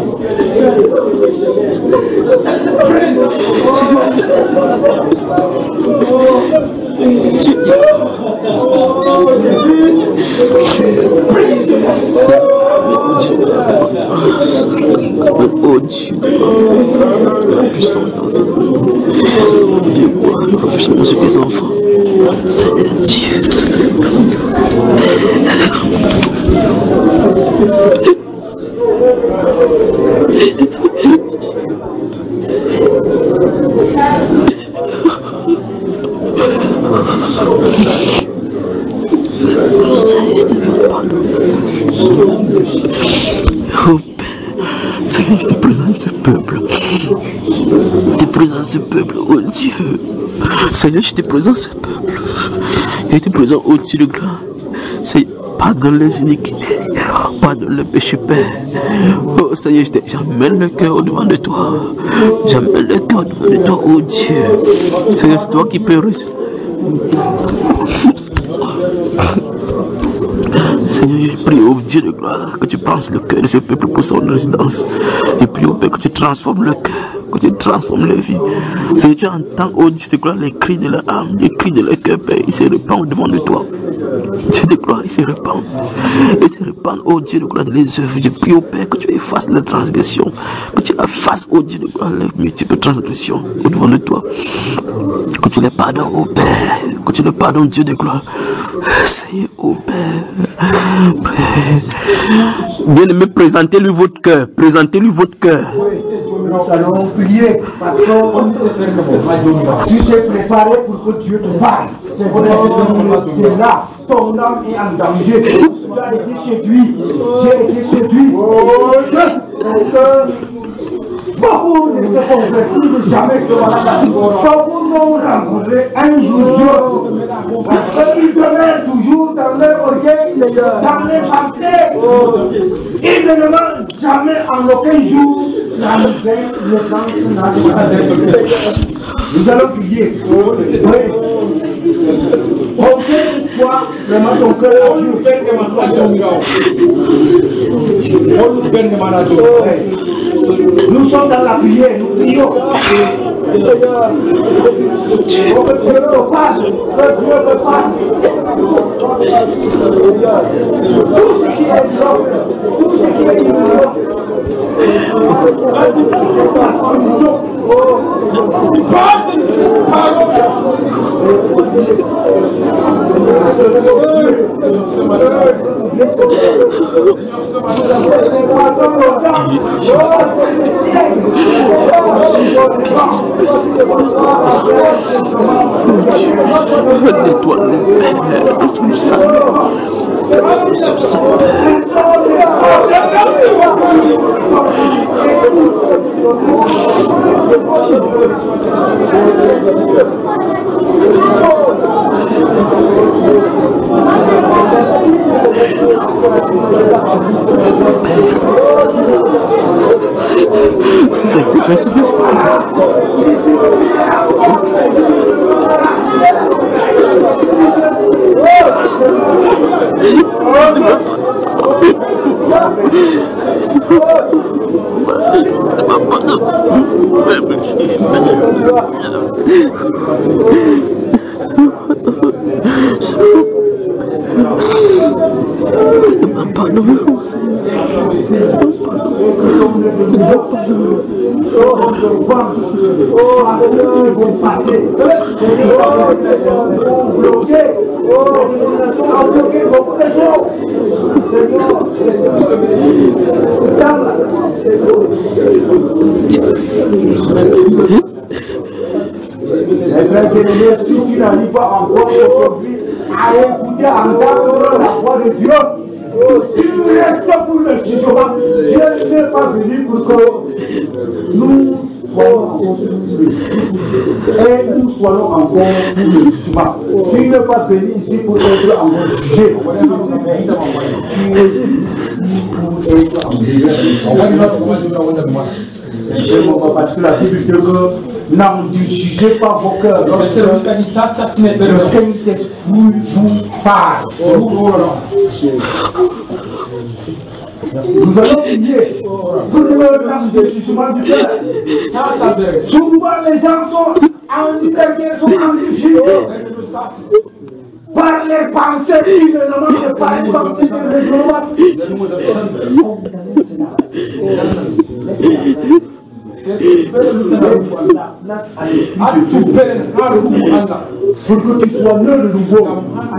Oh Dieu, la puissance dans cette maison. Dieu, la puissance sur tes enfants. Seigneur Dieu. Oh Père, Seigneur, je te présente ce peuple. Je te présente ce peuple, oh Dieu. Seigneur, je te présente ce peuple. Je te présente au-dessus de gloire. Seigneur, pardonne les iniquités. Pardonne le péché, Père. Oh Seigneur, j'amène le cœur au-devant de toi. J'amène le cœur au-devant de toi, oh Dieu. Seigneur, c'est toi qui peux réussir. Seigneur, je prie au Dieu de gloire que tu penses le cœur de ce peuple pour son résidence. Je prie au Père que tu transformes le cœur. que tu transformes leur vie. Seigneur, tu entends, oh Dieu de gloire, les cris de leur âme, les cris de leur cœur, Père. Ils se répandent au devant de toi. Dieu de gloire, ils se répandent. Ils se répandent, oh Dieu de gloire, de les œuvres. Je prie au Père que tu effaces les transgressions. Que tu effaces, oh Dieu de gloire, les multiples transgressions au devant de toi. Que tu les pardonnes, oh Père. Que tu les pardonnes, Dieu de gloire. Seigneur, oh Père. Bien-aimé, présentez-lui votre cœur. Présentez-lui votre cœur. Nous allons prier parce que tu t'es préparé pour que Dieu te parle. C'est là, ton âme est en danger. Tu as été séduit. J'ai été séduit. Beaucoup ne se convertissent jamais que voilà. Beaucoup n'ont rencontré un jour Dieu. Parce qu'ils demeurent toujours dans leur orgueil, dans les pensées. Ils ne demandent jamais en aucun jour la misère, le sang, nous allons prier. Oui. Confie toi vraiment ton cœur à Dieu. Nous sommes dans la prière, nous prions. Que Dieu te parle, que Dieu te parle. Tout ce qui est blanc, tout ce qui est ignorant. C'est la défense de l'espace. Si tu n'arrives pas encore aujourd'hui à écouter, à entendre la voix de Dieu, tu restes pour le jugement. Dieu n'est pas venu pour que nous soyons et nous soyons encore pour le jugement. Tu n'es pas venu ici pour être encore jugé. Tu es ici pour être encore jugé. Parce que la Bible dit que n'en jugez pas vos cœurs. Le Saint-Esprit vous parle. Nous allons prier pour le temps de jugement du cœur. Souvent les gens sont en liberté, sont endurcis par les pensées qui ne demandent pas les pensées de raisonnement. Pour que tu sois né de nouveau.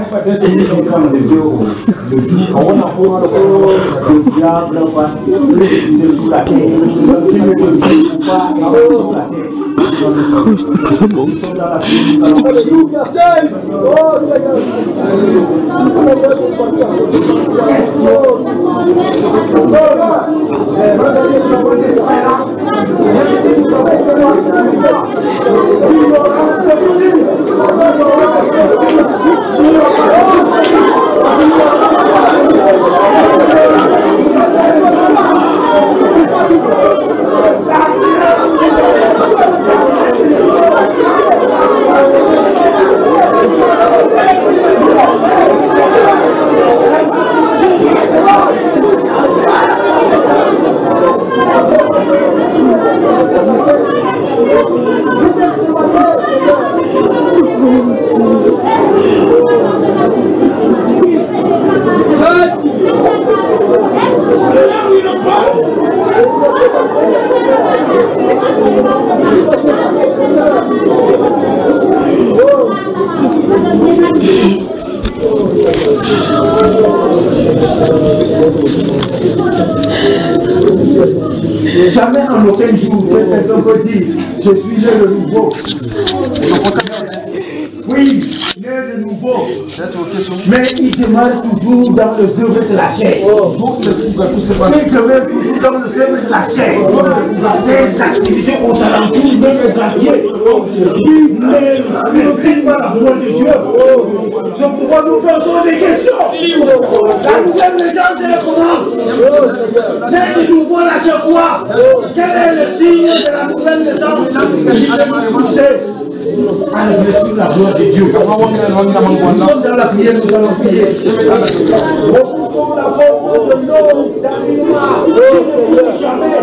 Le diable va résider sous la terre. Tu ne te fais pas et sous la terre. Jamais en aucun jour, quelqu'un peut dire, je suis né de nouveau. Oui, né de nouveau. Mais il demeure toujours dans le œuvre de la chair. Il demeure toujours dans le œuvre de la chair. Ces activités au alentour de le gravier. Il ne fait pas la voix de Dieu. Je pourrais nous poser des questions. La nouvelle naissance elle commence. Né de nouveau la chair quoi? Quel est le signe de la nouvelle naissance? Alléluia, la gloire de Dieu. Nous sommes dans la prière, nous allons prier. Repoussons la porte de l'homme d'Alléluia, qui ne peut jamais.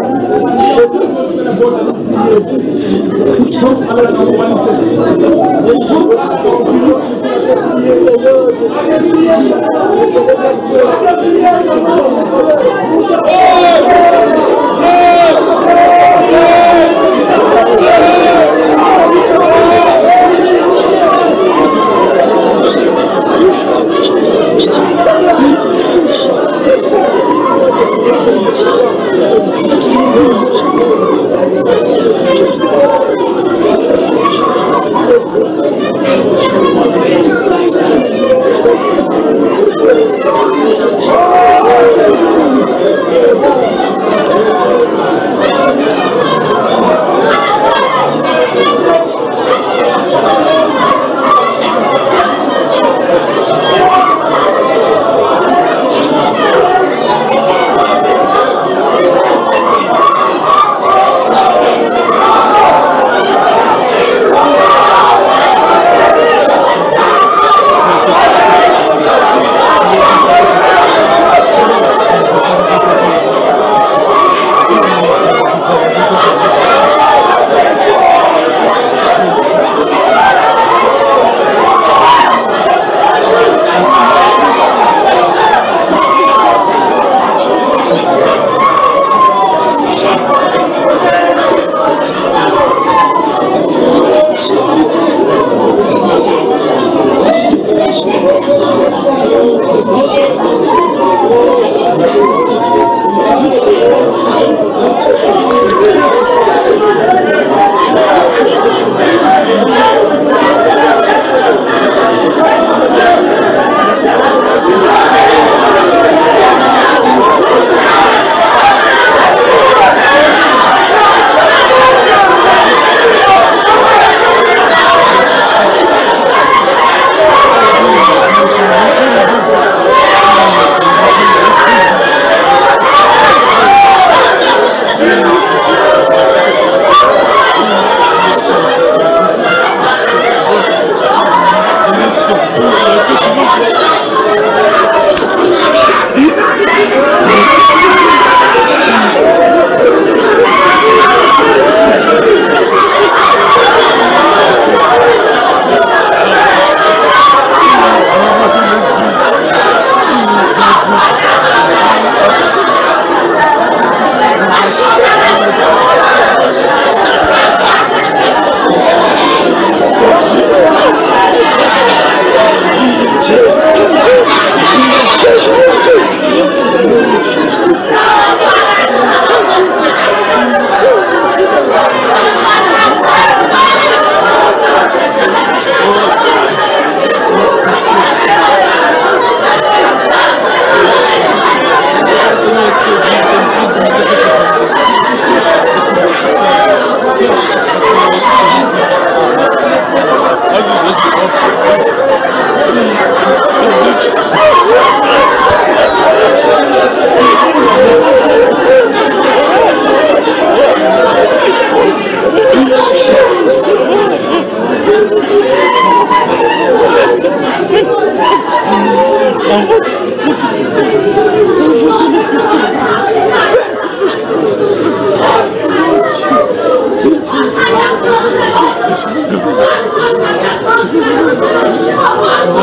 Thank you.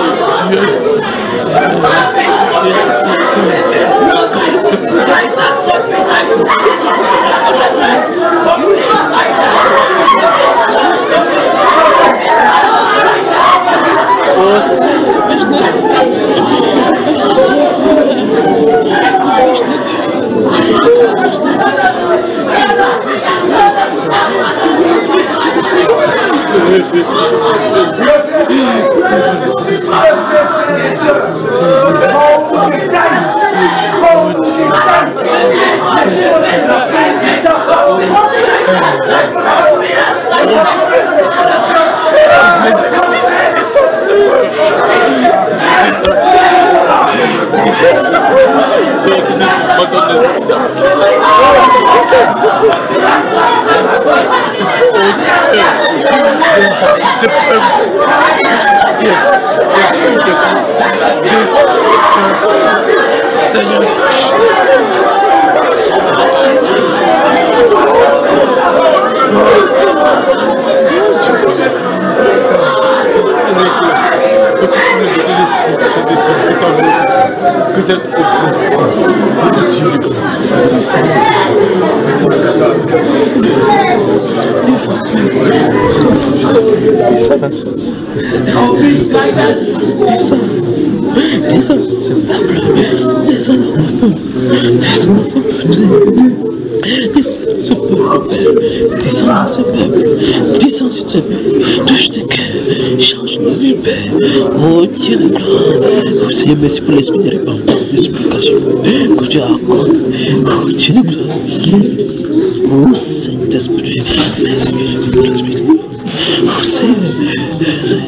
Que cette offrande de Dieu, descend, descend, descend, descend, descend, descend, ce peuple, descend, descend, ce peuple. Ce peuple, descends dans ce peuple, descends sur ce peuple, touche tes cœurs, change nos vies, Père. Oh Dieu de gloire, oh Seigneur, merci pour l'esprit de repentance, de supplication que tu accordes. Oh Dieu de gloire, oh Saint-Esprit, merci pour l'esprit de gloire. Oh Seigneur,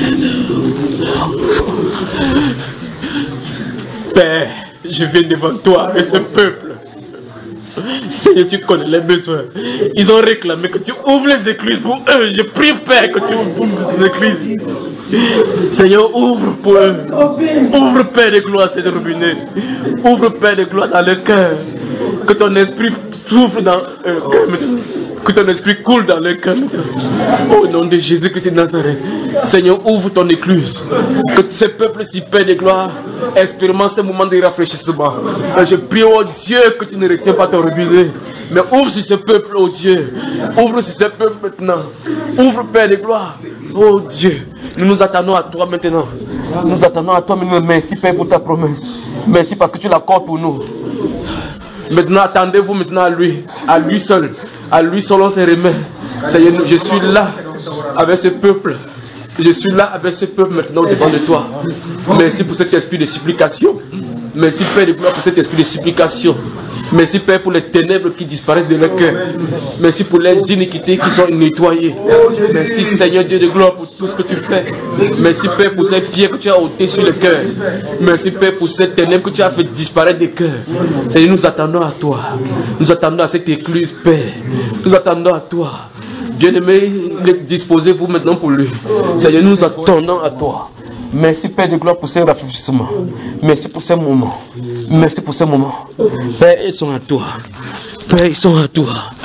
Père, je viens devant toi avec ce peuple. Seigneur, tu connais les besoins. Ils ont réclamé que tu ouvres les églises pour eux. Je prie, Père, que tu ouvres les églises. Seigneur, ouvre pour eux. Ouvre, Père de gloire, ces robinets. Ouvre, Père de gloire, dans le cœur. Que ton esprit souffle dans le euh, cœur maintenant. Que ton esprit coule dans le cœur maintenant. Au nom de Jésus-Christ de Nazareth. Seigneur, ouvre ton écluse. Que ce peuple si Père de gloire expérimente ce moment de rafraîchissement. Je prie, oh Dieu, que tu ne retiens pas ton robinet. Mais ouvre sur ce peuple, oh Dieu. Ouvre sur ce peuple maintenant. Ouvre, Père de gloire. Oh Dieu, nous nous attendons à toi maintenant. Nous nous attendons à toi maintenant. Merci, Père, pour ta promesse. Merci parce que tu l'accordes pour nous. Maintenant, attendez-vous maintenant à lui. À lui seul. À lui seul, on se remet. Seigneur, je suis là avec ce peuple. Je suis là avec ce peuple maintenant devant de toi. Merci pour cet esprit de supplication. Merci, Père de gloire, pour cet esprit de supplication. Merci, Père, pour les ténèbres qui disparaissent de leur cœur. Merci pour les iniquités qui sont nettoyées. Merci, Seigneur Dieu de gloire, pour tout ce que tu fais. Merci, Père, pour ces pierres que tu as ôtées sur le cœur. Merci, Père, pour ces ténèbres que tu as fait disparaître des cœurs. Seigneur, nous attendons à toi. Nous attendons à cette écluse, Père. Nous attendons à toi. Bien-aimé, disposez-vous maintenant pour lui. Seigneur, nous attendons à toi. Merci, Père de gloire, pour ces rafraîchissements. Merci pour ces moments. Merci pour ces moments. Père, ils sont à toi. Père, ils sont à toi.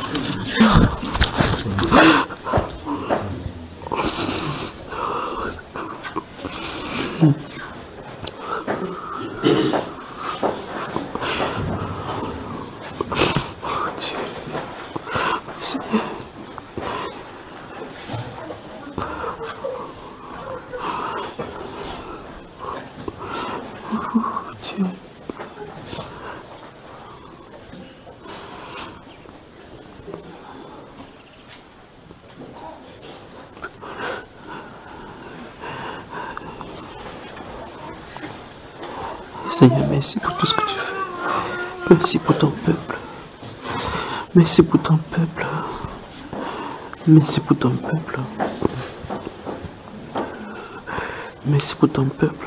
Seigneur, merci pour tout ce que tu fais. Merci pour ton peuple. Merci pour ton peuple. Merci pour ton peuple. Merci pour ton peuple.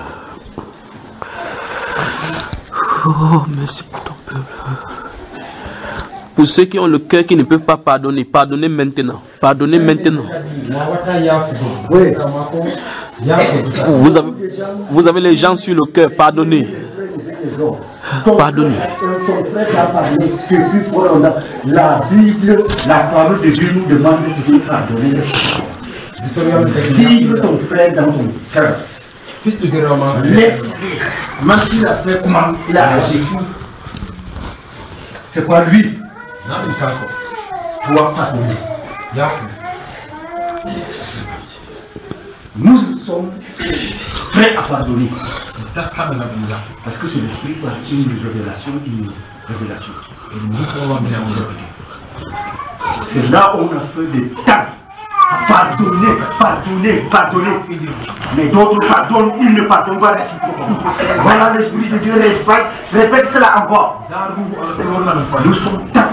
Oh, merci pour ton peuple. Pour ceux qui ont le cœur qui ne peuvent pas pardonner, pardonnez maintenant. Pardonnez maintenant. Vous avez, vous avez les gens sur le cœur, pardonnez. Pardonnez. La Bible, la parole de Dieu nous demande de se pardonner. Vive ton frère dans ton cœur. Laisse-les. Même s'il a fait comment il a agi. C'est pas lui. Tu dois pardonner. Nous sommes prêts à pardonner. Parce que c'est l'esprit qui a une révélation, une révélation. C'est là où on a fait des temps. Pardonner, pardonner, pardonner. Mais d'autres pardonnent, ils ne pardonnent pas réciproquement. Voilà l'esprit de Dieu répète, répète cela encore. Nous sommes temps.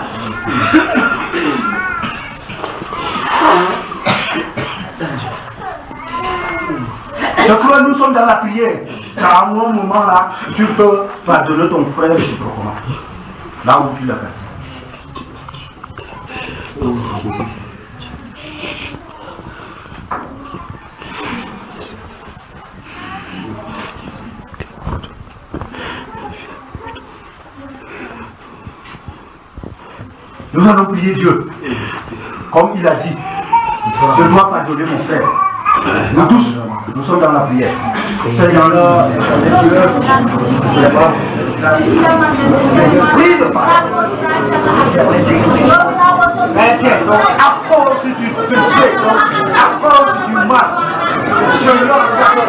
Je crois que nous sommes dans la prière. C'est à un moment là, tu peux pardonner ton frère réciproquement. Là où tu l'as fait. Nous allons prier Dieu. Comme il a dit, je dois pardonner mon frère. Nous tous, nous sommes dans la prière. Seigneur, prie de pardon. À cause du péché, à cause du mal, je leur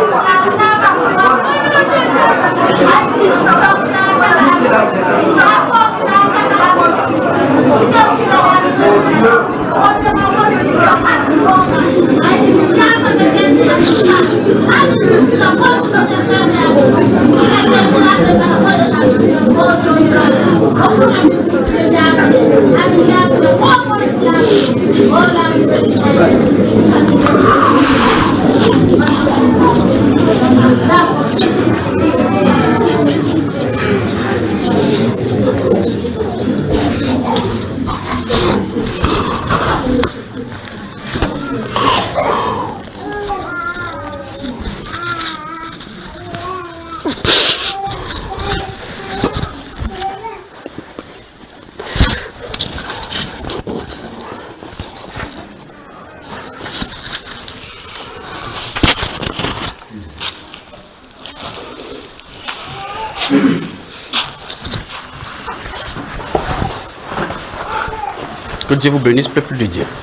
Que Dieu vous bénisse, peuple de Dieu.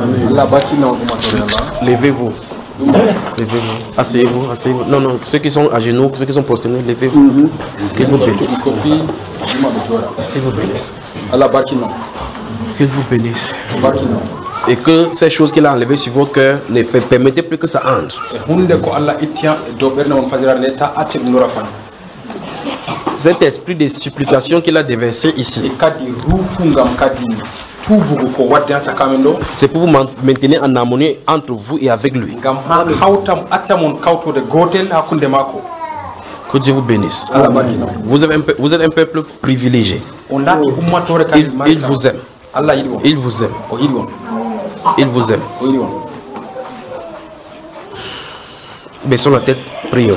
Levez-vous. Levez-vous. Asseyez-vous, asseyez-vous. Non, non, ceux qui sont à genoux, ceux qui sont prosternés, levez-vous. Qu'il vous bénisse. Qu'il vous bénisse. Qu'il vous bénisse. Et que ces choses qu'il a enlevées sur vos cœurs ne permettez plus que ça entre. Cet esprit de supplication qu'il a déversé ici, c'est pour vous maintenir en harmonie entre vous et avec lui. Que Dieu vous bénisse. Vous, avez un peu, vous êtes un peuple privilégié. Il, il vous aime. Il vous aime. Il vous aime. Baissons la tête, prions.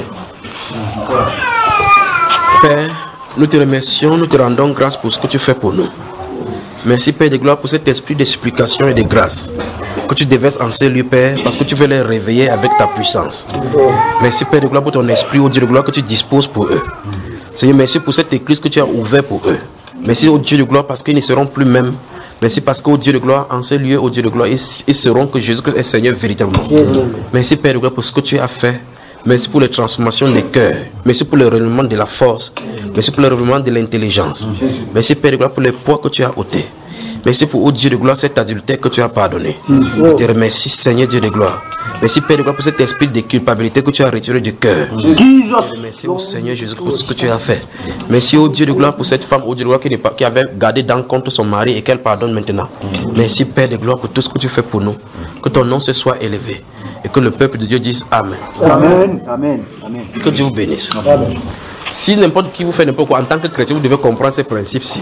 Père, nous te remercions, nous te rendons grâce pour ce que tu fais pour nous. Merci Père de gloire pour cet esprit de supplication et de grâce que tu déverses en ces lieux, Père, parce que tu veux les réveiller avec ta puissance. Merci Père de gloire pour ton esprit, ô Dieu de gloire, que tu disposes pour eux. Seigneur, merci pour cette église que tu as ouverte pour eux. Merci ô Dieu de gloire parce qu'ils ne seront plus mêmes. Merci parce qu'au Dieu de gloire, en ces lieux, ô Dieu de gloire, ils, ils seront que Jésus-Christ est Seigneur véritablement. Merci Père de gloire pour ce que tu as fait. Merci pour les transformations des cœurs. Merci pour le renouvellement de la force. Merci pour le renouvellement de l'intelligence. Merci Père de gloire pour les poids que tu as ôtés. Merci pour, oh Dieu de gloire, cet adultère que tu as pardonné. Je te remercie Seigneur Dieu de gloire. Merci Père de gloire pour cet esprit de culpabilité que tu as retiré du cœur. Merci au Seigneur Jésus pour ce que tu as fait. Merci au Dieu de gloire pour cette femme, au Dieu de gloire qui, qui avait gardé dans le compte son mari et qu'elle pardonne maintenant. Merci Père de gloire pour tout ce que tu fais pour nous. Que ton nom se soit élevé. Et que le peuple de Dieu dise Amen. Amen. Amen. Amen. Que Dieu vous bénisse. Amen. Si n'importe qui vous fait n'importe quoi, en tant que chrétien, vous devez comprendre ces principes-ci.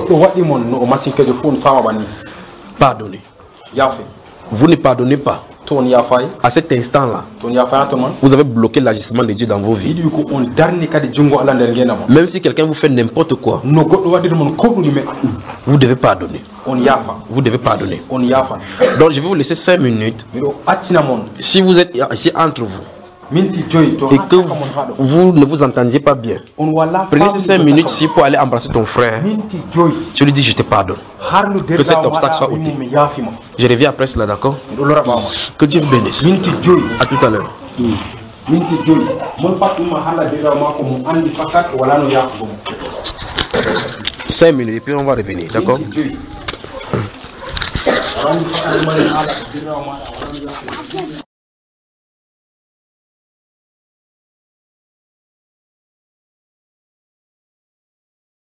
Pardonnez. Vous ne pardonnez pas. À cet instant-là, vous avez bloqué l'agissement de Dieu dans vos vies. Même si quelqu'un vous fait n'importe quoi, vous devez pardonner. Vous devez pardonner. Donc je vais vous laisser cinq minutes. Si vous êtes ici entre vous, et que vous ne vous entendiez pas bien, prenez ces cinq minutes ici pour aller embrasser ton frère. Tu lui dis je te pardonne. Que cet obstacle soit ôté. Je reviens après cela, d'accord? Que Dieu vous bénisse. À tout à l'heure. Cinq minutes et puis on va revenir, d'accord?